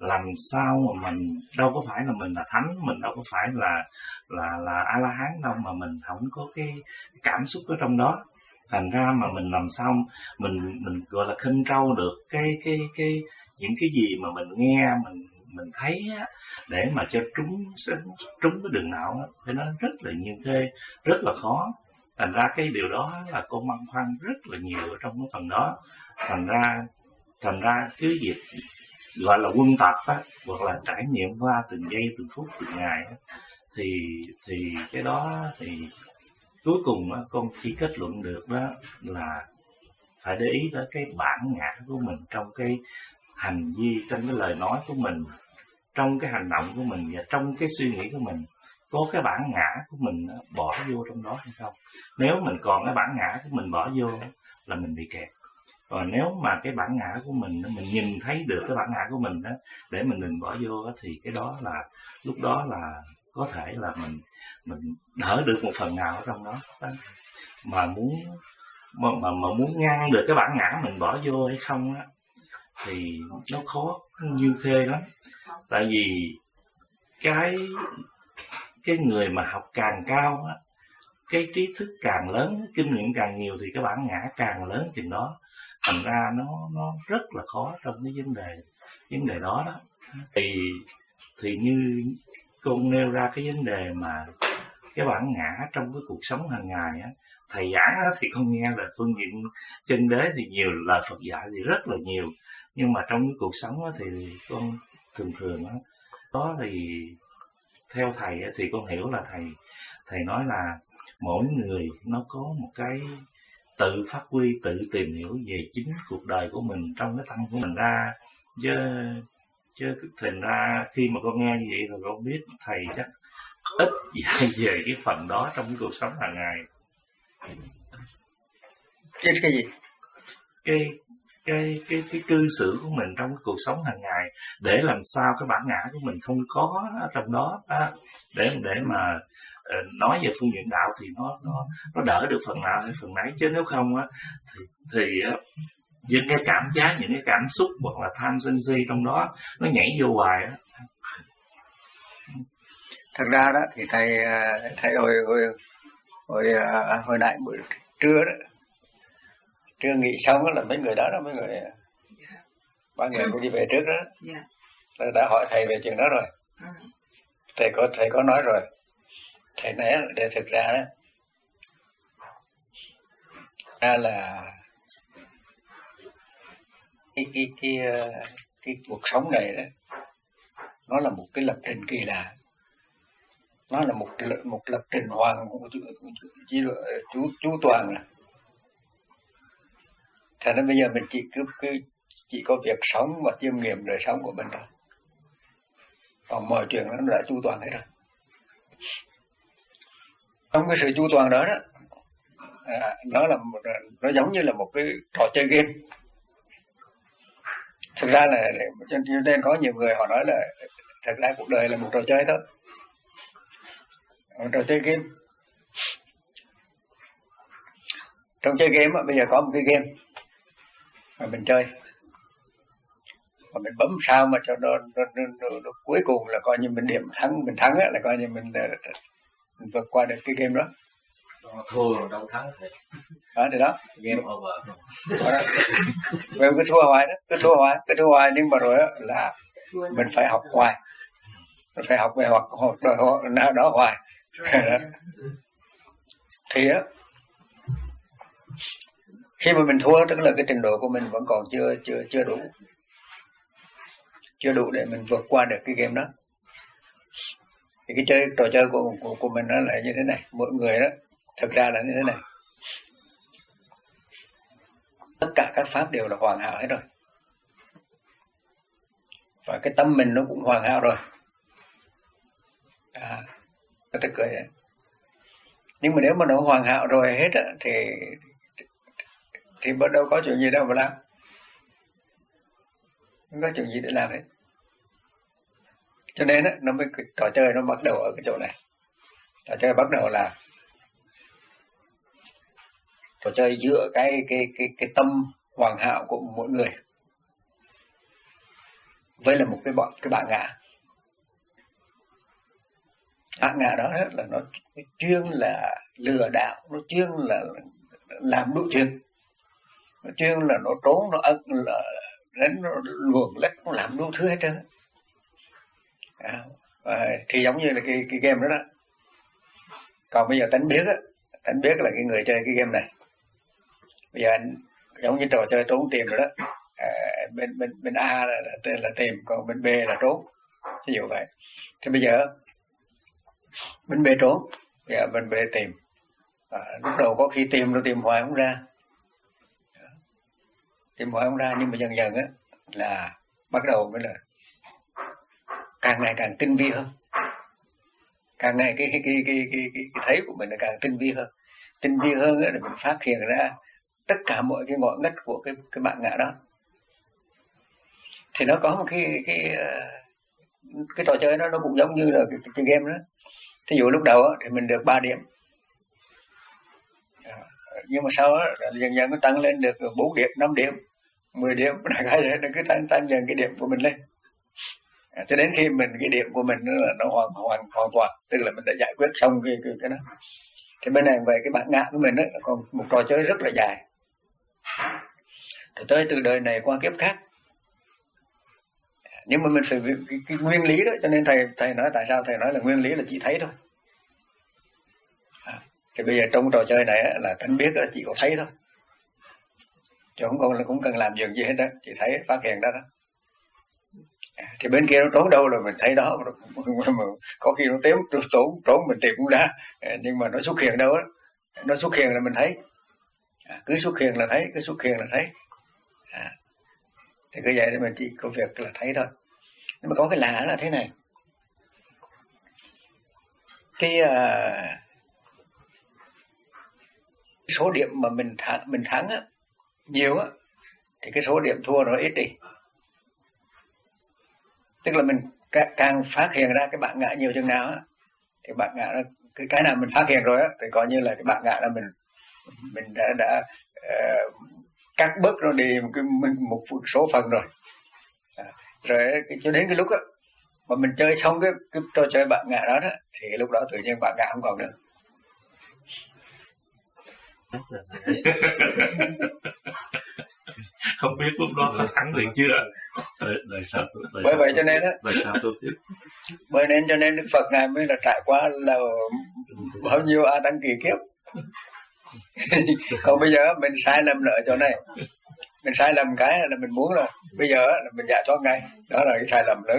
làm sao mà mình đâu có phải là mình là thánh, mình đâu có phải là là là A La Hán đâu, mà mình không có cái cảm xúc ở trong đó. Thành ra mà mình làm sao mình mình gọi là khinh trâu được cái cái cái những cái gì mà mình nghe mình mình thấy á, để mà cho trúng trúng cái đường nào á, thì nó rất là nhiều khê, rất là khó. Thành ra cái điều đó là con băn khoăn rất là nhiều ở trong cái phần đó. Thành ra thành ra cứ việc gọi là quân tập á, hoặc là trải nghiệm qua từng giây từng phút từng ngày á, thì thì cái đó thì cuối cùng á, con chỉ kết luận được đó là phải để ý tới cái bản ngã của mình trong cái hành vi, trong cái lời nói của mình, trong cái hành động của mình và trong cái suy nghĩ của mình, có cái bản ngã của mình bỏ vô trong đó hay không. Nếu mình còn cái bản ngã của mình bỏ vô là mình bị kẹt. Còn nếu mà cái bản ngã của mình mình nhìn thấy được cái bản ngã của mình đó để mình đừng bỏ vô đó, thì cái đó là lúc đó là có thể là mình mình đỡ được một phần nào ở trong đó, đó. Mà muốn mà, mà mà muốn ngăn được cái bản ngã mình bỏ vô hay không á, thì nó khó như khê lắm. Tại vì cái cái người mà học càng cao á, cái trí thức càng lớn, kinh nghiệm càng nhiều thì cái bản ngã càng lớn chừng đó. Thành ra nó nó rất là khó trong cái vấn đề vấn đề đó đó. Thì thì như con nêu ra cái vấn đề mà cái bản ngã trong cái cuộc sống hàng ngày á, thầy giảng á, thì con nghe là phương diện chân đế thì nhiều, lời Phật dạy thì rất là nhiều, nhưng mà trong cái cuộc sống á, thì con thường thường á, đó thì theo thầy á, thì con hiểu là thầy thầy nói là mỗi người nó có một cái tự phát huy, tự tìm hiểu về chính cuộc đời của mình trong cái tâm của mình ra, chứ chứ thành ra khi mà con nghe như vậy rồi con biết thầy chắc ít dạy về cái phần đó trong cái cuộc sống hàng ngày.
Cái cái gì?
Cái cái cái cái cư xử của mình trong cái cuộc sống hàng ngày, để làm sao cái bản ngã của mình không có ở trong đó, đó để để mà uh, nói về phương diện đạo thì nó nó nó đỡ được phần nào hay phần nấy, chứ nếu không á thì thì uh, những cái cảm giác, những cái cảm xúc hoặc là tham sân si trong đó nó nhảy vô hoài á.
Thật ra đó thì thầy thầy hồi hồi hồi hồi nãy buổi trưa đó, trưa nghỉ xong là mấy người đó đó mấy người ba người cũng đi về trước đó,
yeah.
đã hỏi thầy về chuyện đó rồi. uh. Thầy có thầy có nói rồi, thầy nói để thực ra đó ra là cái cái cái cái cuộc sống này đó, nó là một cái lập trình kỳ lạ, nó là một một lập trình hoàn chú chú toàn là. Thành ra bây giờ mình chỉ cứ, cứ chỉ có việc sống và chiêm nghiệm đời sống của mình thôi, còn mọi chuyện nó đã chu toàn hết rồi. Trong cái sự chu toàn đó đó, à, nó là một, nó giống như là một cái trò chơi game. Thực ra là cho nên có nhiều người họ nói là thật ra cuộc đời là một trò chơi thôi, một trò chơi game. Trong chơi game á, bây giờ có một cái game mà mình chơi, mà mình bấm sao mà cho nó, nó, nó, nó, nó cuối cùng là coi như mình điểm thắng, mình thắng á, là coi như mình, mình vượt qua được cái game đó.
Thua rồi đâu thắng thì
đó thì đó
game over.
Vậy cứ thua hoài đó, cứ thua hoài, cứ thua hoài, nhưng mà rồi đó là mình phải học hoài, mình phải học về hoặc hoặc nào đó hoài. Đó. Thì á, khi mà mình thua tức là cái trình độ của mình vẫn còn chưa chưa chưa đủ, chưa đủ để mình vượt qua được cái game đó. Thì cái chơi trò chơi của của, của mình nó là như thế này, mỗi người đó thực ra là như thế này, tất cả các pháp đều là hoàn hảo hết rồi, và cái tâm mình nó cũng hoàn hảo rồi. À, nó tức cười vậy. Nhưng mà nếu mà nó hoàn hảo rồi hết á, thì thì bắt đầu có chuyện gì đâu mà làm, không có chuyện gì để làm hết. Cho nên á, nó mới cái trò chơi nó bắt đầu ở cái chỗ này. Trò chơi bắt đầu là trò chơi giữa cái cái cái cái tâm hoàn hảo của mỗi người với là một cái bọn cái bạn ngạ. Bạn ngạ đó là nó chuyên là lừa đảo, nó chuyên là làm đủ chuyện, nó chuyên là nó trốn, nó ẩn, là đánh, nó luồn lách, nó làm đủ thứ hết trơn. À, à, thì giống như là cái cái game đó đó. Còn bây giờ Tánh biết á, Tánh biết là cái người chơi cái game này. Bây giờ anh giống như trò chơi trốn tìm rồi đó. À, bên bên bên A là, là là tìm, còn bên B là trốn. Ví dụ vậy. Thì bây giờ bên B trốn, bây giờ bên B tìm. À, lúc đầu có khi tìm rồi tìm hoài không ra, tìm hoài không ra, nhưng mà dần dần á là bắt đầu mới là càng ngày càng tinh vi hơn, càng ngày cái cái cái cái cái, cái, cái thấy của mình là càng tinh vi hơn, tinh vi hơn á là mình phát hiện ra tất cả mọi cái ngõ ngách của cái cái bạn ngạ đó. Thì nó có một cái cái cái trò chơi đó nó cũng giống như là cái, cái, cái game đó. Thí dụ lúc đầu á thì mình được ba điểm, nhưng mà sau á dần dần nó tăng lên được bốn điểm, năm điểm, mười điểm, đại khái nó cứ tăng tăng dần cái điểm của mình lên. À, cho đến khi mình cái điểm của mình nó là nó hoàn hoàn hoàn toàn, tức là mình đã giải quyết xong cái cái, cái đó. Thì bên này về cái bản ngã của mình đó còn một trò chơi rất là dài, rồi tới từ đời này qua kiếp khác. Nhưng mà mình phải cái, cái nguyên lý đó, cho nên thầy thầy nói tại sao thầy nói là nguyên lý là chỉ thấy thôi. À, thì bây giờ trong trò chơi này là Tánh biết là chỉ có thấy thôi, chứ không còn là cũng cần làm gì hết đó, chỉ thấy phát hiện đó đó. À, thì bên kia nó trốn đâu rồi mình thấy đó, có khi nó tím trốn trốn mình tìm cũng ra, à, nhưng mà nó xuất hiện đâu á, nó xuất hiện là mình thấy, à, cứ xuất hiện là thấy, cứ xuất hiện là thấy. À, thì cứ vậy thì mình chỉ có việc là thấy thôi. Nhưng mà có cái lạ là thế này, cái uh, số điểm mà mình thắng mình thắng á nhiều á, thì cái số điểm thua nó ít đi. Tức là mình càng phát hiện ra cái bạn ngã nhiều chừng nào á, thì bạn ngã cái cái nào mình phát hiện rồi á, thì coi như là cái bạn ngã là mình mình đã đã uh, cắt bớt nó đi một cái một số phần rồi. À, rồi cho đến cái lúc á mà mình chơi xong cái, cái trò chơi bạn ngã đó đó, thì lúc đó tự nhiên bạn ngã không còn nữa.
Không biết lúc đó có thắng được chưa? Đời, đời sao, đời
bởi vậy cho nên á,
đời sao tôi tiếp.
Bởi nên cho nên Đức Phật ngài mới là trải qua là bao nhiêu a tăng kỳ kiếp. Còn bây giờ mình sai lầm ở chỗ này, mình sai lầm cái là mình muốn là bây giờ là mình giải thoát ngay, đó là cái sai lầm lớn.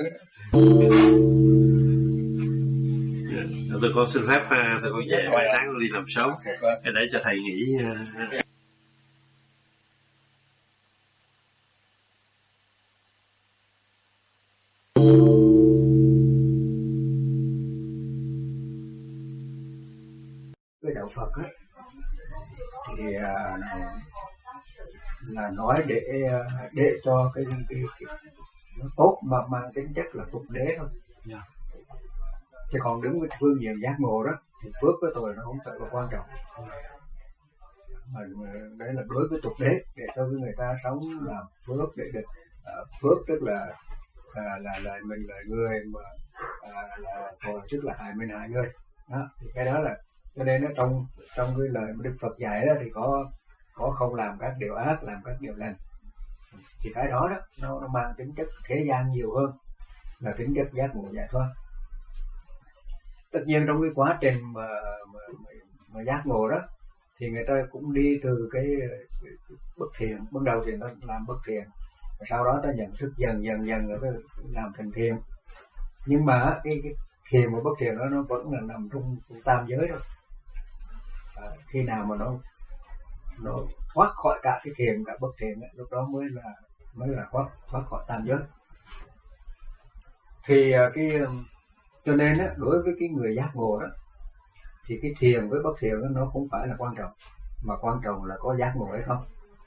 Yeah. Tôi có xin phép tôi có về buổi sáng tôi đi làm sớm để cho thầy nghỉ.
Cái đạo Phật á thì là, là nói để để cho cái cái, cái nó tốt mà mang tính chất là tục đế thôi. Yeah. Chứ còn đứng với phương diện giác ngộ đó thì phước với tội nó không phải là quan trọng. Mà đấy là đối với tục đế, để cho người ta sống làm phước để được uh, phước, tức là uh, là là mình là người mà uh, là tội tức là hại mình hại người đó. Thì cái đó là cho nên nó trong trong cái lời mà Đức Phật dạy đó thì có có không làm các điều ác, làm các điều lành. Thì cái đó đó nó, nó mang tính chất thế gian nhiều hơn là tính chất giác ngộ giải thoát. Tất nhiên trong cái quá trình mà, mà, mà, mà giác ngộ đó thì người ta cũng đi từ cái, cái, cái bất thiện, ban đầu thì nó làm bất thiện, sau đó ta nhận thức dần dần dần rồi làm thành thiện. Nhưng mà cái, cái thiện và bất thiện đó nó vẫn là nằm trong tam giới thôi. À, khi nào mà nó nó thoát khỏi cả cái thiện cả bất thiện ấy, lúc đó mới là mới là thoát thoát khỏi tam giới. Thì cái cho nên á, đối với cái người giác ngộ đó thì cái thiền với bất thiện nó không phải là quan trọng, mà quan trọng là có giác ngộ hay không.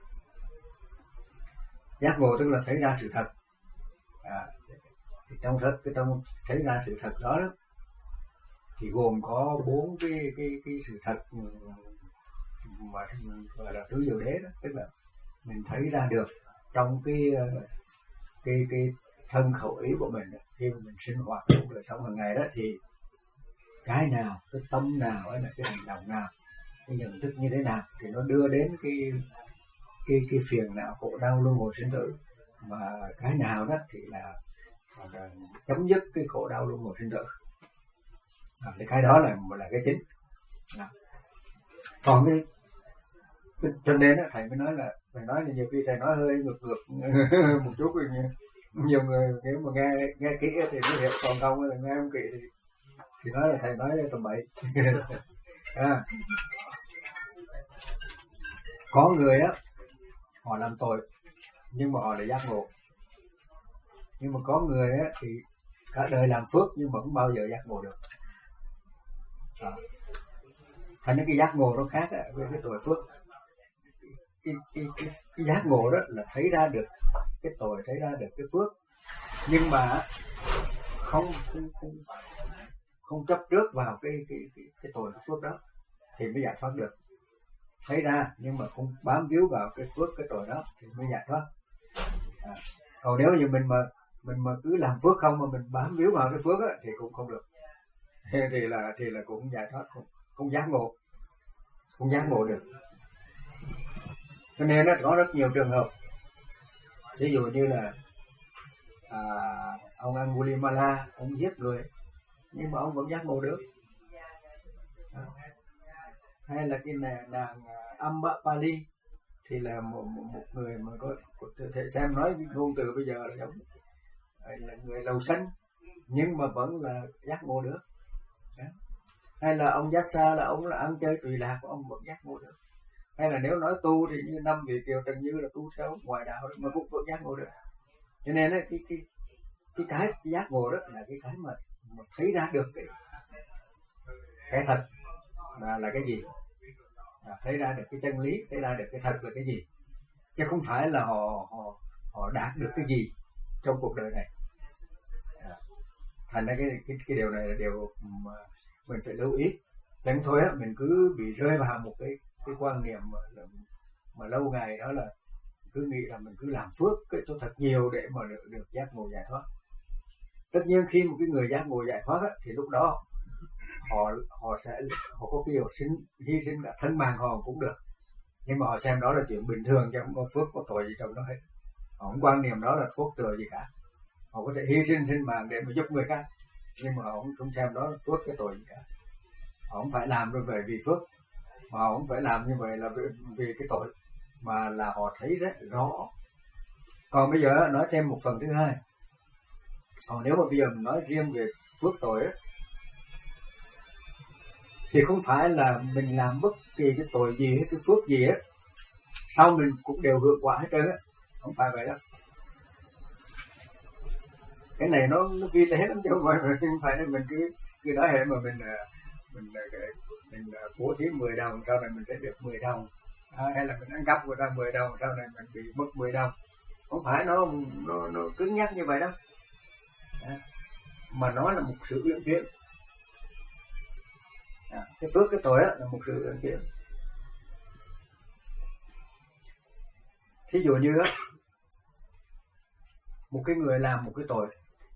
Giác ngộ tức là thấy ra sự thật. À, thì trong thật cái trong thấy ra sự thật đó, đó thì gồm có bốn cái cái cái sự thật mà gọi là tứ diệu đế đó, tức là mình thấy ra được trong cái cái cái thân khẩu ý của mình đó, khi mà mình sinh hoạt trong đời sống hàng ngày đó, thì cái nào, cái tâm nào ấy là cái hành động nào, cái nhận thức như thế nào thì nó đưa đến cái cái cái phiền não khổ đau luân hồi sinh tử, mà cái nào đó thì là, là chấm dứt cái khổ đau luân hồi sinh tử. À, thì cái đó là là cái chính. À. Còn cái, cái cho nên đó, thầy mới nói là thầy nói là nhiều khi thầy nói hơi ngược ngược một chút, nhiều người nếu mà nghe nghe kỹ thì nó hiểu, còn không là nghe không kỹ thì thì nói là thầy nói tầm bậy. À. Có người á họ làm tội nhưng mà họ lại giác ngộ, nhưng mà có người á thì cả đời làm phước nhưng mà không bao giờ giác ngộ được. À. Thành cái giác ngộ nó khác á, với cái tội phước. Cái, cái, cái, cái giác ngộ đó là thấy ra được cái tội, thấy ra được cái phước, nhưng mà không không không, không chấp trước vào cái cái cái, cái tội cái phước đó thì mới giải thoát được. Thấy ra nhưng mà không bám víu vào cái phước cái tội đó thì mới giải thoát. À. Còn nếu như mình mà mình mà cứ làm phước không mà mình bám víu vào cái phước á, thì cũng không được. Thì là thì là cũng giải thoát, không, không giác ngộ, không giác ngộ được. Cho nên nó có rất nhiều trường hợp, ví dụ như là à, ông Angulimala ông giết người nhưng mà ông vẫn giác ngộ được. À. Hay là cái nàng, nàng Ambapali thì là một, một, một người mà có, có thể xem nói ngôn từ bây giờ là giống là người lầu xanh nhưng mà vẫn là giác ngộ được. Đó. Hay là ông Yassa là ông là ăn chơi tùy lạc, ông vẫn giác ngộ được. Hay là nếu nói tu thì như năm vị kiều Trần Như là tu theo ngoài đạo mà cũng vẫn giác ngộ được. Cho nên ấy, cái cái cái cái, cái giác ngộ đó là cái cái mà, mà thấy ra được cái cái thật là là cái gì, à, thấy ra được cái chân lý, thấy ra được cái thật là cái gì, chứ không phải là họ họ họ đạt được cái gì trong cuộc đời này. À, thành ra cái cái cái điều này là điều mà mình phải lưu ý. Chẳng thôi á, mình cứ bị rơi vào một cái cái quan niệm mà, mà lâu ngày đó là cứ nghĩ là mình cứ làm phước cái cho thật nhiều để mà được, được giác ngộ giải thoát. Tất nhiên khi một cái người giác ngộ giải thoát á, thì lúc đó họ họ sẽ họ có cái sinh hy sinh cả thân mạng họ cũng được, nhưng mà họ xem đó là chuyện bình thường chứ không có phước có tội gì trong đó hết. Họ không quan niệm đó là phước tội gì cả. Họ có thể hy sinh sinh mạng để mà giúp người khác, nhưng mà họ không, không xem đó là phước cái tội gì cả. Họ không phải làm rồi về vì phước, mà họ không phải làm như vậy là vì, vì cái tội, mà là họ thấy rất rõ. Còn bây giờ nói thêm một phần thứ hai. Còn nếu mà bây giờ mình nói riêng về phước tội ấy, thì không phải là mình làm bất kỳ cái tội gì hay cái phước gì á sau mình cũng đều hưởng quả hết trơn á, không phải vậy đâu. Cái này nó nó vi tế lắm chứ không phải không phải là mình cứ cứ nói hệ mà mình mình mình, mình bố thí mười đồng sau này mình sẽ được mười đồng, à, hay là mình ăn cắp của ta mười đồng sau này mình bị mất mười đồng. Không phải nó nó nó cứng nhắc như vậy đâu. À, mà nó là một sự uyển chuyển. À, cái phước cái tội là một sự uyển chuyển. Thí dụ như á, một cái người làm một cái tội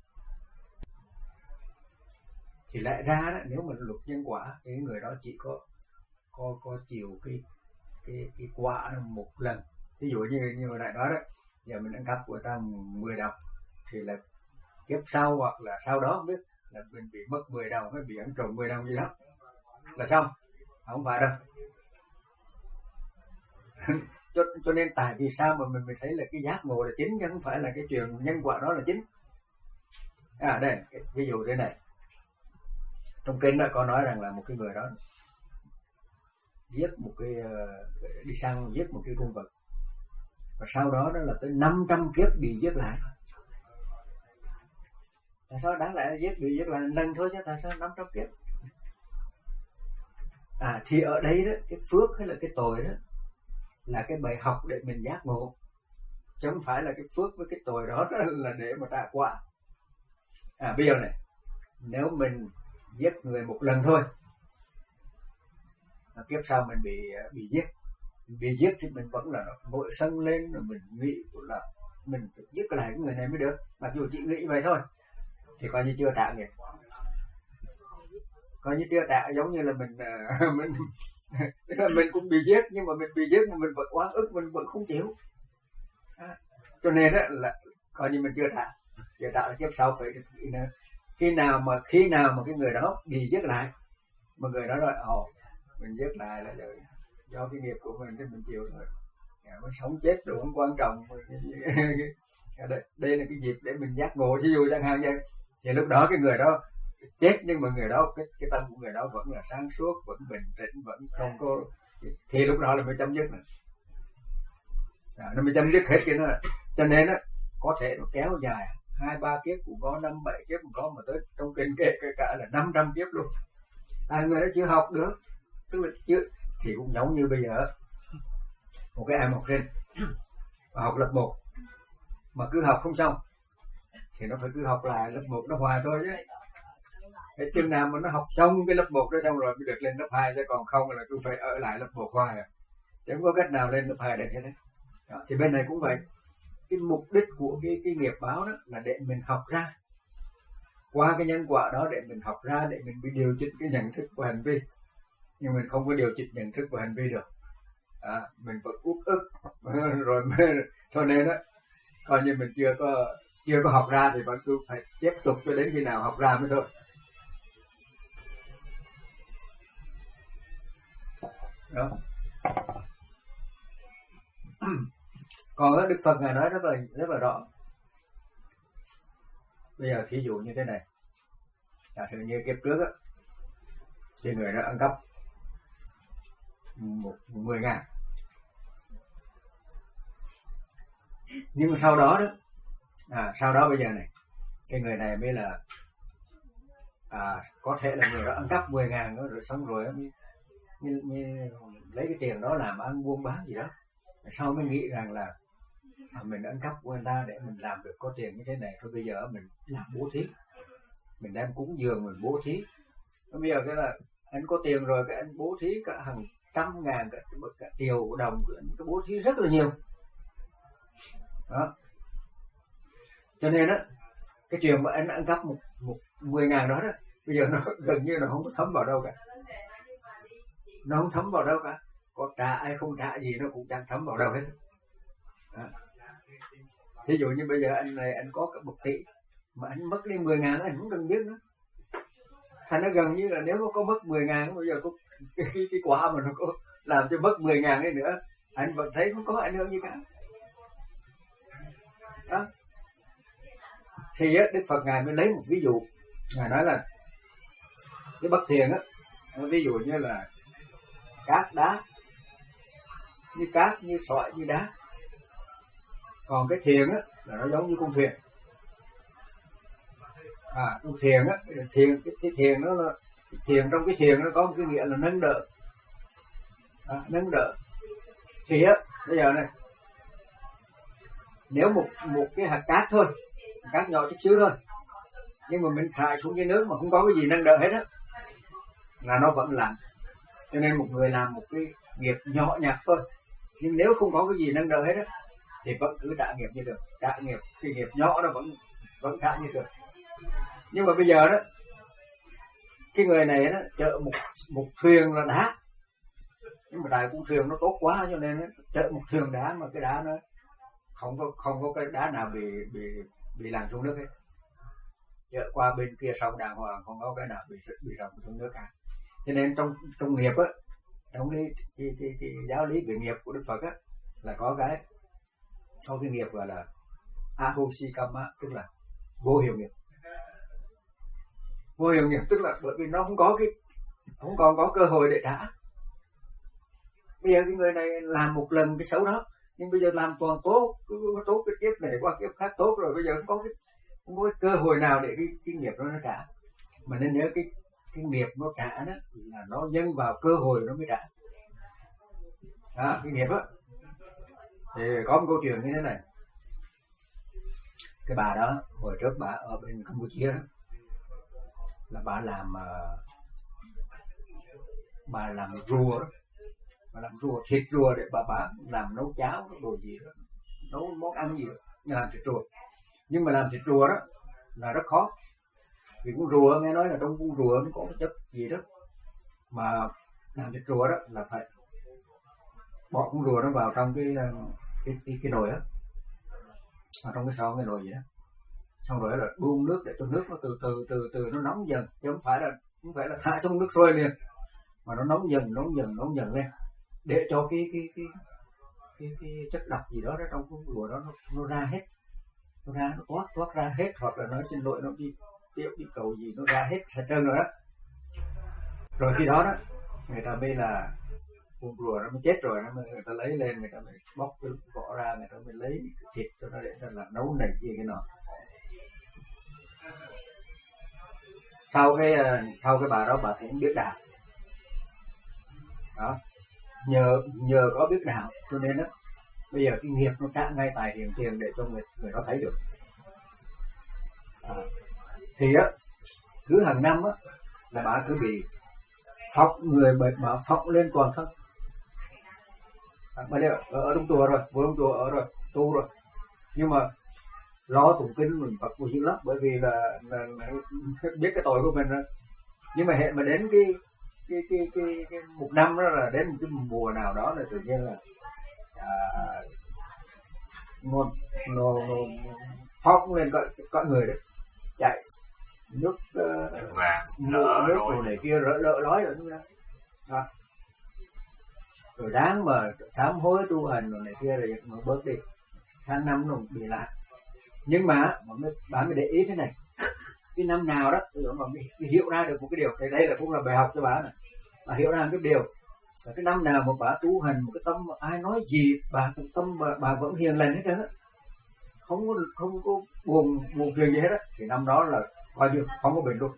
thì lẽ ra đó, nếu mà luật nhân quả thì người đó chỉ có có có chịu cái cái cái quả một lần. Ví dụ như như hồi nãy đó đó, giờ mình ăn cắp của ta mười đồng thì là kiếp sau hoặc là sau đó không biết là mình bị mất mười đồng hay bị ăn trộm mười đồng gì đó là xong, không phải đâu. cho, cho nên tại vì sao mà mình, mình thấy là cái giác ngộ là chính chứ không phải là cái chuyện nhân quả đó là chính. À đây ví dụ thế này, trong kinh đã có nói rằng là một cái người đó giết một cái uh, đi săn giết một cái con vật, và sau đó đó là tới năm trăm kiếp bị giết lại. Tại sao đáng lẽ giết bị giết lại lần thôi chứ tại sao năm trăm kiếp? À thì ở đây đó, cái phước hay là cái tội đó là cái bài học để mình giác ngộ, chứ không phải là cái phước với cái tội đó, đó là để mà trả quả. À bây giờ này, nếu mình giết người một lần thôi, kiếp sau mình bị bị giết, bị giết thì mình vẫn là nổi sân lên, rồi mình nghĩ là mình phải giết lại cái người này mới được, mặc dù chị nghĩ vậy thôi thì coi như chưa trả nghiệp, coi như chưa trả. Giống như là mình uh, mình mình cũng bị giết, nhưng mà mình bị giết mà mình vẫn oán ức, mình vẫn không chịu. À, cho nên đó là coi như mình chưa trả, chưa trả là kiếp sau phải khi nào mà khi nào mà cái người đó bị giết lại, mà người đó rồi ồ mình giết lại là rồi do cái nghiệp của mình thì mình chịu rồi. Mình sống chết rồi không quan trọng. đây, đây là cái dịp để mình giác ngộ, ví dụ chẳng hạn vậy, thì lúc đó cái người đó chết, nhưng mà người đó cái, cái tâm của người đó vẫn là sáng suốt, vẫn bình tĩnh, vẫn không có, thì lúc đó là mới chấm dứt này. À, nó mới chấm dứt hết cái nó. Cho nên á có thể nó kéo dài hai ba kiếp cũng có, năm bảy kiếp cũng có, mà tới trong kinh kể cái cả là năm trăm kiếp luôn. À, người đó chưa học được, tức là chưa, thì cũng giống như bây giờ một cái em học sinh mà học lớp một mà cứ học không xong thì nó phải cứ học lại lớp một nó hoài thôi chứ. Cái chừng nào mà nó học xong cái lớp một đó xong rồi mới được lên lớp hai, chứ còn không là cứ phải ở lại lớp một hoài à. Chứ không có cách nào lên lớp hai được hết đấy. Đó, thì bên này cũng vậy. Cái mục đích của cái, cái nghiệp báo đó là để mình học ra, qua cái nhân quả đó để mình học ra, để mình bị điều chỉnh cái nhận thức của hành vi. Nhưng mình không có điều chỉnh nhận thức của hành vi được. À, mình vẫn uất ức rồi mới, cho nên đó coi như mình chưa có chưa có học ra thì vẫn cứ phải tiếp tục cho đến khi nào học ra mới thôi. Đó. Còn đó, Đức Phật ngài nói rất là rất là rõ. Bây giờ thí dụ như thế này, giả sử như kiếp trước á thì người đó ăn cắp một mười ngàn, nhưng sau đó đó à, sau đó bây giờ này cái người này mới là à, có thể là người đó ăn cắp mười ngàn đó, rồi xong rồi mới, mới, mới lấy cái tiền đó làm ăn buôn bán gì đó, sau mới nghĩ rằng là à, mình ăn cắp của người ta để mình làm được có tiền như thế này, thôi bây giờ mình làm bố thí, mình đem cúng dường mình bố thí. Bây giờ cái là anh có tiền rồi, cái anh bố thí cả hàng trăm ngàn, cả, cả triệu đồng, cái bố thí rất là nhiều đó. Cho nên đó cái chuyện mà anh ăn cắp một, một mười ngàn đó, đó bây giờ nó gần như nó không có thấm vào đâu cả, nó không thấm vào đâu cả, có trả ai không trả gì nó cũng chẳng thấm vào đâu hết đó. Thí dụ như bây giờ anh này anh có cả một tỷ mà anh mất đi mười ngàn anh không cần biết nữa, thành nó gần như là nếu nó có mất mười ngàn bây giờ có cái, cái, cái quả mà nó có làm cho mất mười ngàn ấy nữa anh vẫn thấy không có ảnh hưởng gì cả đó. Thì á, Đức Phật ngài mới lấy một ví dụ, ngài nói là cái bất thiện á, ví dụ như là cát đá, như cát, như sỏi, như đá. Còn cái thiền á là nó giống như con thuyền. À, con thuyền á, thiền cái, cái thiền nó là thiền, trong cái thiền nó có một cái nghĩa là nâng đỡ. À, nâng đỡ. Thì á, bây giờ này, nếu một một cái hạt cát thôi, cát nhỏ chút xíu thôi, nhưng mà mình thải xuống cái nước mà không có cái gì nâng đỡ hết á, là nó vẫn lặng. Cho nên một người làm một cái nghiệp nhỏ nhặt thôi, nhưng nếu không có cái gì nâng đỡ hết á, thì vẫn cứ trả nghiệp như thường, trả nghiệp, cái nghiệp nhỏ nó vẫn vẫn trả như thường. Nhưng mà bây giờ đó, cái người này đó chở một một thuyền là đá, nhưng mà đại con thuyền nó tốt quá cho nên nó chở một thuyền đá mà cái đá nó không có không có cái đá nào bị bị bị lăn xuống nước hết, chở qua bên kia sông đàng hoàng, không có cái nào bị bị rộng xuống nước cả. Cho nên trong trong nghiệp á, trong cái cái, cái, cái giáo lý về nghiệp của Đức Phật á, là có cái có cái nghiệp gọi là ahosikama, tức là vô hiệu nghiệp. Vô hiệu nghiệp tức là bởi vì nó không có cái không còn có cơ hội để trả. Bây giờ cái người này làm một lần cái xấu đó, nhưng bây giờ làm toàn tốt, cứ tốt cái kiếp này qua kiếp khác tốt rồi, bây giờ không có cái không có cái cơ hội nào để cái, cái nghiệp đó nó trả. Mà nên nhớ cái cái nghiệp nó trả đó là nó dâng vào cơ hội nó mới trả. Đó, cái nghiệp á. Thì có một câu chuyện như thế này. Cái bà đó hồi trước bà ở bên Campuchia đó, là bà làm bà làm rùa đó, bà làm rùa thịt rùa để bà bán, làm nấu cháo đồ gì đó, nấu món ăn gì đó. làm thịt rùa. Nhưng mà làm thịt rùa đó là rất khó, vì con rùa nghe nói là trong con rùa nó có cái chất gì đó, mà làm thịt rùa đó là phải bỏ con rùa nó vào trong cái cái cái, cái nồi á, vào trong cái son cái nồi gì đó, xong rồi là đun nước để cho nước nó từ từ từ từ nó nóng dần, chứ không phải là không phải là thả xuống nước sôi liền, mà nó nóng dần nóng dần nóng dần lên để cho cái cái cái cái, cái chất độc gì đó, đó trong con rùa đó nó, nó ra hết, nó ra nó toát toát ra hết, hoặc là nó xin lỗi nó đi tiêu đi cầu gì nó ra hết sạch trơn rồi đó. Rồi khi đó đó người ta mới là con rùa nó mới chết rồi, nó mới, người ta lấy lên, người ta mới bóc cái vỏ ra, người ta mới lấy cái thịt cho nó để cho là nấu này kia cái nọ. Sau cái sau cái bà đó bà thấy biết đạo đó, nhờ nhờ có biết đạo cho nên đó bây giờ cái nghiệp nó trả ngay tại hiện tiền để cho người người đó thấy được. À, thì á cứ hàng năm á là bà cứ bị phóng, người bệnh mà phóng lên toàn thân. À, mà đây ở, ở trong chùa rồi, vô trong chùa ở rồi, tu rồi, nhưng mà lo tụng kinh mình Phật vui dữ lắm, bởi vì là, là, là biết cái tội của mình rồi. Nhưng mà hệ mà đến cái cái cái cái, cái một năm đó là đến một cái mùa nào đó là tự nhiên là à, nó nó phóng lên cõi cõi người đấy, chạy nước uh, nước đồ này kia rỡ lỡ lói rồi đó. Đó. Rồi đáng mà sám hối tu hành rồi này kia rồi mà bớt đi, tháng năm nó bị lại. Nhưng mà bạn mới để ý thế này, cái năm nào đó mà mới hiểu ra được một cái điều, thì đây là cũng là bài học cho bạn này, mà hiểu ra cái điều là cái năm nào mà bà tu hành một cái tâm mà ai nói gì bà tâm bà, bà vẫn hiền lành hết trơn á, không có không có buồn buồn phiền gì hết á, thì năm đó là coi như không có bệnh luôn.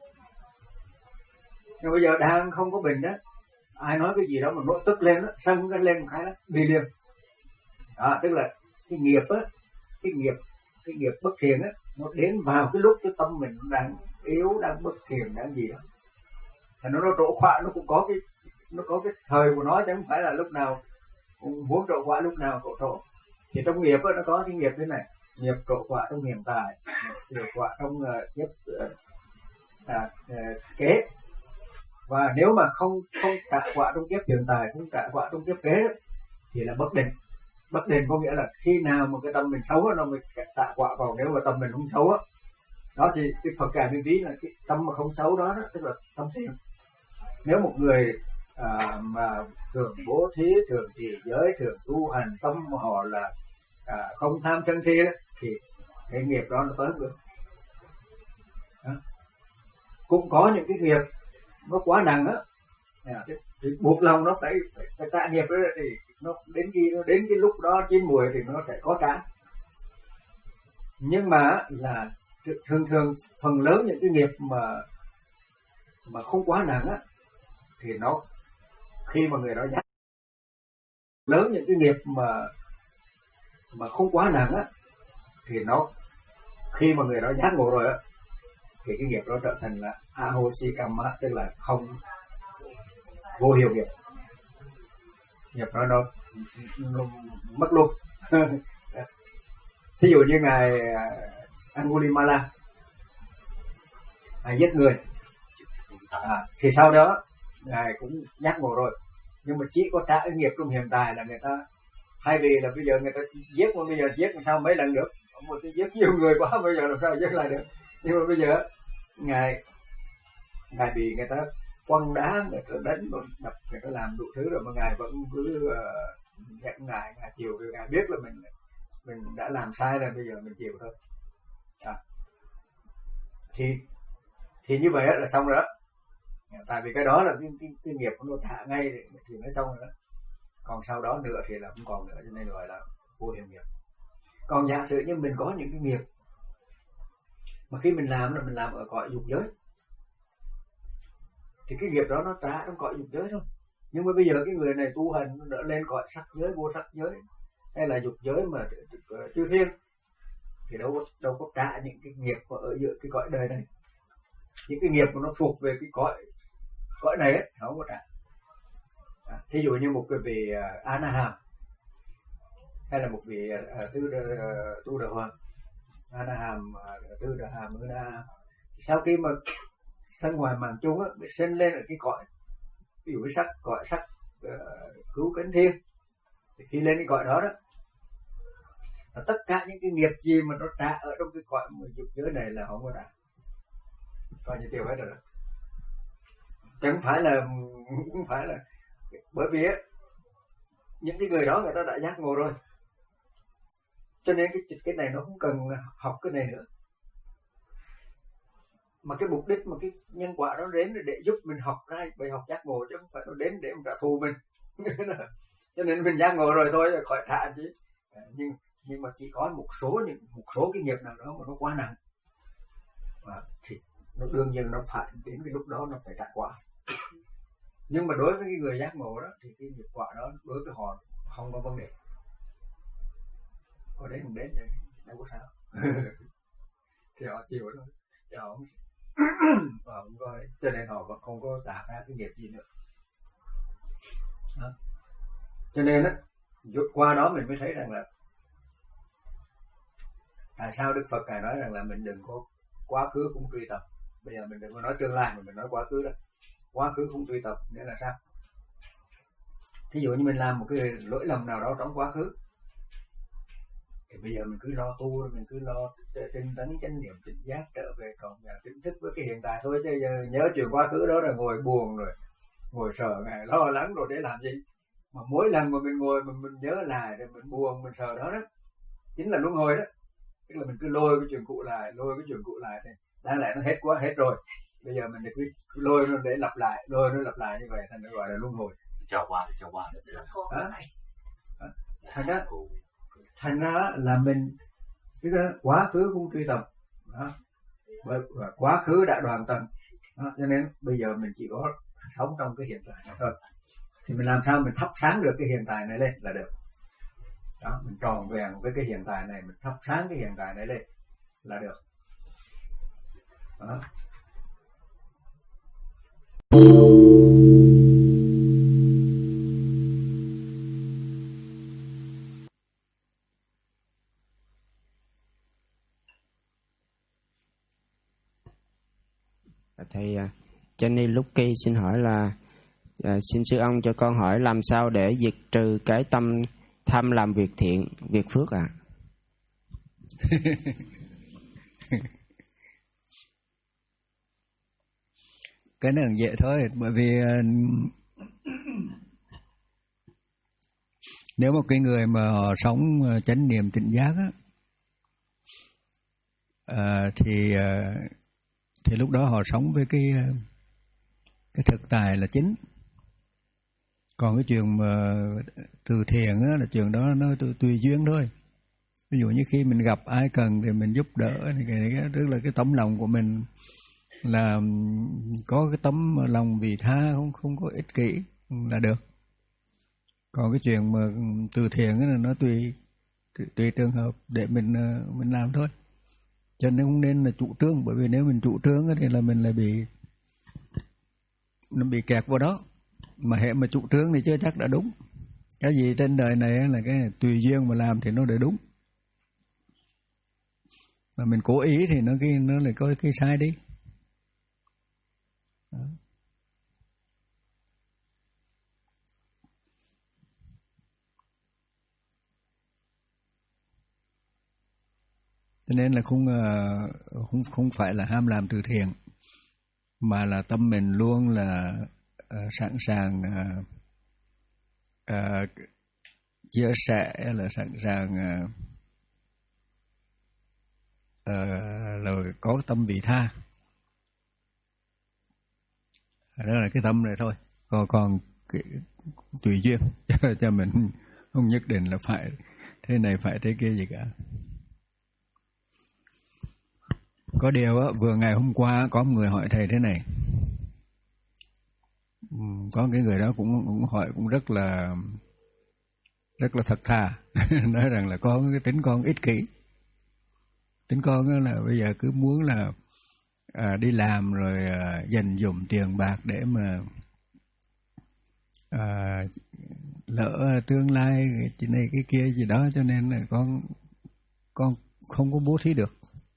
Nhưng bây giờ đang không có bệnh đó, ai nói cái gì đó mà nổi tức lên đó, sân cái lên một cái đó đi liền. Đó, tức là cái nghiệp á, cái nghiệp cái nghiệp bất thiện á, nó đến vào cái lúc cái tâm mình đang yếu, đang bất thiện, đang gì đó, thì nó nó trổ khóa, nó cũng có cái nó có cái thời của nó, chứ không phải là lúc nào muốn trổ khóa lúc nào trổ trổ. Thì trong nghiệp á, nó có cái nghiệp thế này, nghiệp trổ khóa trong hiện tại, nghiệp khóa trong uh, kiếp uh, à, uh, kế. Và nếu mà không không trả quả trong kiếp hiện tại, không trả quả trong kiếp kế thì là bất định. Bất định có nghĩa là khi nào mà cái tâm mình xấu nó mới tạ quả vào, nếu mà tâm mình không xấu á, đó thì cái Phật Cả Miên Ví là cái tâm mà không xấu đó, đó tức là tâm thiện. Nếu một người à, mà thường bố thí, thường trì giới, thường tu hành, tâm họ là à, không tham sân si đó, thì cái nghiệp đó nó tới được. Đó. Cũng có những cái nghiệp nó quá nặng á, thì buộc lòng nó phải phải, phải trả nghiệp đó, thì nó đến khi nó đến cái lúc đó chín mùi thì nó sẽ có trả. Nhưng mà là thường thường phần lớn những cái nghiệp mà mà không quá nặng á, thì nó khi mà người đó giác lớn những cái nghiệp mà mà không quá nặng á, thì nó khi mà người đó giác ngộ rồi á, thì cái nghiệp đó trở thành là ahosikama, tức là không vô hiệu nghiệp, nghiệp đó nó, nó mất luôn. Thí dụ như ngài Angulimala ngài giết người, à, thì sau đó ngài cũng giác ngộ rồi, nhưng mà chỉ có trả nghiệp trong hiện tại là người ta, thay vì là bây giờ người ta giết mà bây giờ giết làm sao mấy lần được, một cái giết nhiều người quá bây giờ làm sao giết lại được. Nhưng mà bây giờ ngài ngài bị người ta quăng đá, người ta đánh, đập, người ta làm đủ thứ rồi mà ngài vẫn cứ uh, nhận ngài, ngài chịu, vì ngài biết là mình mình đã làm sai rồi, bây giờ mình chịu thôi. À. Thì thì như vậy là xong rồi đó. Tại vì cái đó là cái, cái, cái nghiệp của nó hạ ngay thì, thì mới xong rồi đó. Còn sau đó nữa thì là không còn nữa, cho nên gọi là vô hiệu nghiệp. Còn giả sử như mình có những cái nghiệp mà khi mình làm là mình làm ở cõi dục giới, thì cái nghiệp đó nó trả trong cõi dục giới thôi. Nhưng mà bây giờ cái người này tu hành nó lên cõi sắc giới, vô sắc giới, hay là dục giới mà chư thiên, thì đâu đâu có trả những cái nghiệp ở giữa cái cõi đời này. Những cái nghiệp mà nó thuộc về cái cõi cõi này ấy, nó không có trả. À, thí dụ như một cái vị uh, Anaham, hay là một vị uh, tư uh, tu đà hoàng Anaham uh, tư đà hàm Una, sau khi mà thân ngoài màng chung á bị sinh lên ở cái cõi, ví dụ cái sắc cõi sắc uh, cứu cánh thiên, thì khi lên cái cõi đó đó, tất cả những cái nghiệp gì mà nó trả ở trong cái cõi dục giới này là không có trả, coi như tiêu hết rồi đó. Chẳng phải là không phải là bởi vì á, những cái người đó người ta đã giác ngộ rồi, cho nên cái cái này nó không cần học cái này nữa, mà cái mục đích mà cái nhân quả đó đến để giúp mình học ra bài học giác ngộ, chứ không phải nó đến để mình trả thù mình. Cho nên mình giác ngộ rồi thôi, khỏi trả chứ. Nhưng nhưng mà chỉ có một số những một số cái nghiệp nào đó mà nó quá nặng, và thì nó đương nhiên nó phải đến cái lúc đó nó phải trả quả. Nhưng mà đối với cái người giác ngộ đó thì cái nghiệp quả đó đối với họ không có vấn đề, có đến không đến vậy đâu có sao. Thì họ chịu thôi, chứ họ không, họ không có, cho nên họ vẫn không có tạo ra cái nghiệp gì nữa đó. Cho nên á, qua đó mình mới thấy rằng là tại sao Đức Phật Ngài nói rằng là mình đừng có quá khứ cũng truy tập. Bây giờ mình đừng có nói tương lai mà mình nói quá khứ đó. Quá khứ cũng truy tập nghĩa là sao? Thí dụ như mình làm một cái lỗi lầm nào đó trong quá khứ, thì bây giờ mình cứ lo tu, mình cứ lo tinh tấn chánh niệm tỉnh giác trở về còn nhà tỉnh thức với cái hiện tại thôi, chứ giờ nhớ chuyện quá khứ đó là ngồi buồn rồi ngồi sợ ngày lo lắng rồi để làm gì? Mà mỗi lần mà mình ngồi mà mình nhớ lại rồi mình buồn mình sợ đó đó chính là luân hồi đó. Tức là mình cứ lôi cái chuyện cũ lại, lôi cái chuyện cũ lại thì đáng lẽ nó hết quá hết rồi, bây giờ mình cứ, cứ lôi nó để lặp lại, lôi nó lặp lại như vậy thành nó gọi là luân hồi.
Cho qua thì cho qua
đó. Đó. Thành ra thành ra là mình tức là quá khứ cũng truy tập đó, và quá khứ đã đoạn tận đó. Cho nên bây giờ mình chỉ có sống trong cái hiện tại này thôi, thì mình làm sao mình thắp sáng được cái hiện tại này lên là được đó. Mình tròn vẹn với cái hiện tại này, mình thắp sáng cái hiện tại này lên là được đó.
Thầy Jenny Lucky xin hỏi là à, xin sư ông cho con hỏi làm sao để diệt trừ cái tâm tham làm việc thiện, việc phước ạ? À?
Cái này dễ thôi, bởi vì nếu một cái người mà họ sống chánh niệm tỉnh giác á, à, thì thì lúc đó họ sống với cái cái thực tại là chính. Còn cái chuyện mà từ thiện á, là chuyện đó nó tùy duyên thôi. Ví dụ như khi mình gặp ai cần thì mình giúp đỡ, thì cái, cái, tức là cái tấm lòng của mình là có cái tấm lòng vị tha, không không có ích kỷ là được. Còn cái chuyện mà từ thiện là nó tùy tùy, tùy trường hợp để mình mình làm thôi. Cho nên không nên là chủ trương, bởi vì nếu mình chủ trương thì là mình lại bị nó bị kẹt vào đó. Mà hệ mà chủ trương thì chưa chắc đã đúng. Cái gì trên đời này là cái tùy duyên mà làm thì nó đã đúng. Mà mình cố ý thì nó cái nó lại có cái sai đi. Đó. Cho nên là không không không phải là ham làm từ thiện, mà là tâm mình luôn là uh, sẵn sàng uh, uh, chia sẻ, là sẵn sàng uh, uh, là có tâm vị tha. Đó là cái tâm này thôi. Còn còn cái, tùy duyên cho, cho mình không nhất định là phải thế này phải thế kia gì cả. Có điều á, vừa ngày hôm qua có một người hỏi thầy thế này. Có cái người đó cũng cũng hỏi cũng rất là rất là thật thà. Nói rằng là con cái tính con ích kỷ. Tính con là bây giờ cứ muốn là à, đi làm rồi à, dành dụm tiền bạc để mà à,
lỡ tương lai cái này cái kia gì đó, cho nên là con con không có bố thí được.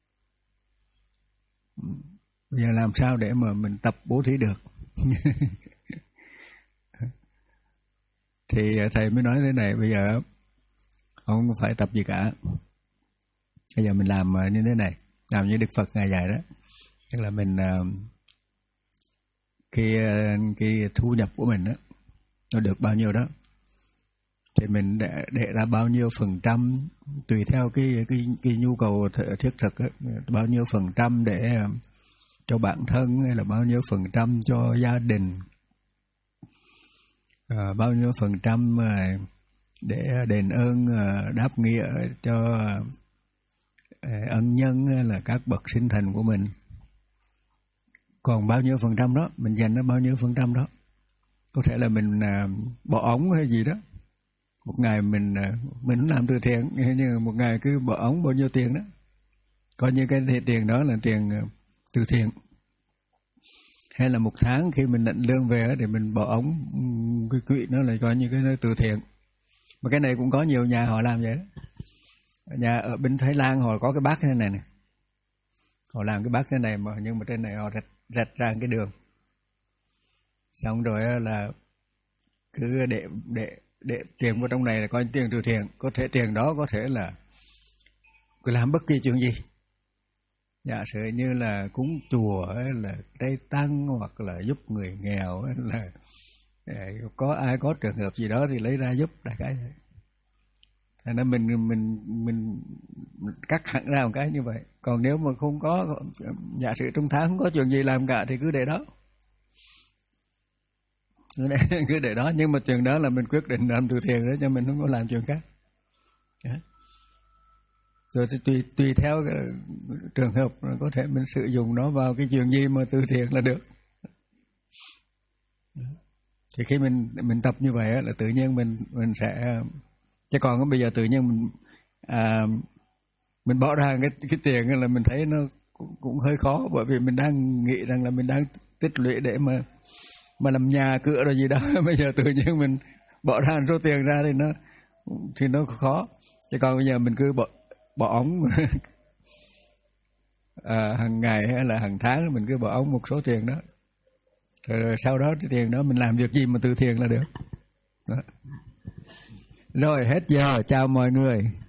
Bây giờ làm sao để mà mình tập bố thí được? Thì thầy mới nói thế này, bây giờ không phải tập gì cả. Bây giờ mình làm như thế này, làm như Đức Phật Ngài dạy đó. Tức là mình cái cái thu nhập của mình đó, nó được bao nhiêu đó, thì mình để, để ra bao nhiêu phần trăm tùy theo cái cái cái nhu cầu thiết thực đó, bao nhiêu phần trăm để cho bản thân, hay là bao nhiêu phần trăm cho gia đình, à, bao nhiêu phần trăm để đền ơn đáp nghĩa cho ân nhân hay là các bậc sinh thành của mình. Còn bao nhiêu phần trăm đó mình dành ra bao nhiêu phần trăm đó. Có thể là mình bỏ ống hay gì đó, một ngày mình mình làm từ thiện, nhưng một ngày cứ bỏ ống bao nhiêu tiền đó, coi như cái tiền đó là tiền từ thiện. Hay là một tháng khi mình nhận lương về thì mình bỏ ống cái quỹ nó là coi như cái nó từ thiện. Mà cái này cũng có nhiều nhà họ làm vậy đó. Nhà ở bên Thái Lan họ có cái bát thế này này, họ làm cái bát thế này mà, nhưng mà trên này họ rạch, rạch ra cái đường, xong rồi là cứ để để để tiền vào trong này là coi tiền từ thiện. Có thể tiền đó có thể là cứ làm bất kỳ chuyện gì, giả sử như là cúng chùa hay là trai tăng, hoặc là giúp người nghèo, hay là có ai có trường hợp gì đó thì lấy ra giúp đại cái. Thành ra mình mình mình cắt hẳn ra một cái như vậy. Còn nếu mà không có, giả sử trong tháng không có chuyện gì làm cả thì cứ để đó, cứ để, cứ để đó. Nhưng mà chuyện đó là mình quyết định làm từ thiện đó, cho mình không có làm chuyện khác. Đó. Rồi thì tùy tùy theo cái trường hợp có thể mình sử dụng nó vào cái chuyện gì mà từ thiện là được. Đó. Thì khi mình mình tập như vậy là tự nhiên mình mình sẽ, chứ còn bây giờ tự nhiên mình à, mình bỏ ra cái cái tiền là mình thấy nó cũng, cũng hơi khó, bởi vì mình đang nghĩ rằng là mình đang tích lũy để mà mà làm nhà cửa rồi gì đó. Bây giờ tự nhiên mình bỏ ra số tiền ra thì nó thì nó khó. Chứ còn bây giờ mình cứ bỏ bỏ ống à, hàng ngày hay là hàng tháng mình cứ bỏ ống một số tiền đó, rồi, rồi sau đó cái tiền đó mình làm việc gì mà từ thiện là được đó. Rồi hết giờ, chào mọi người.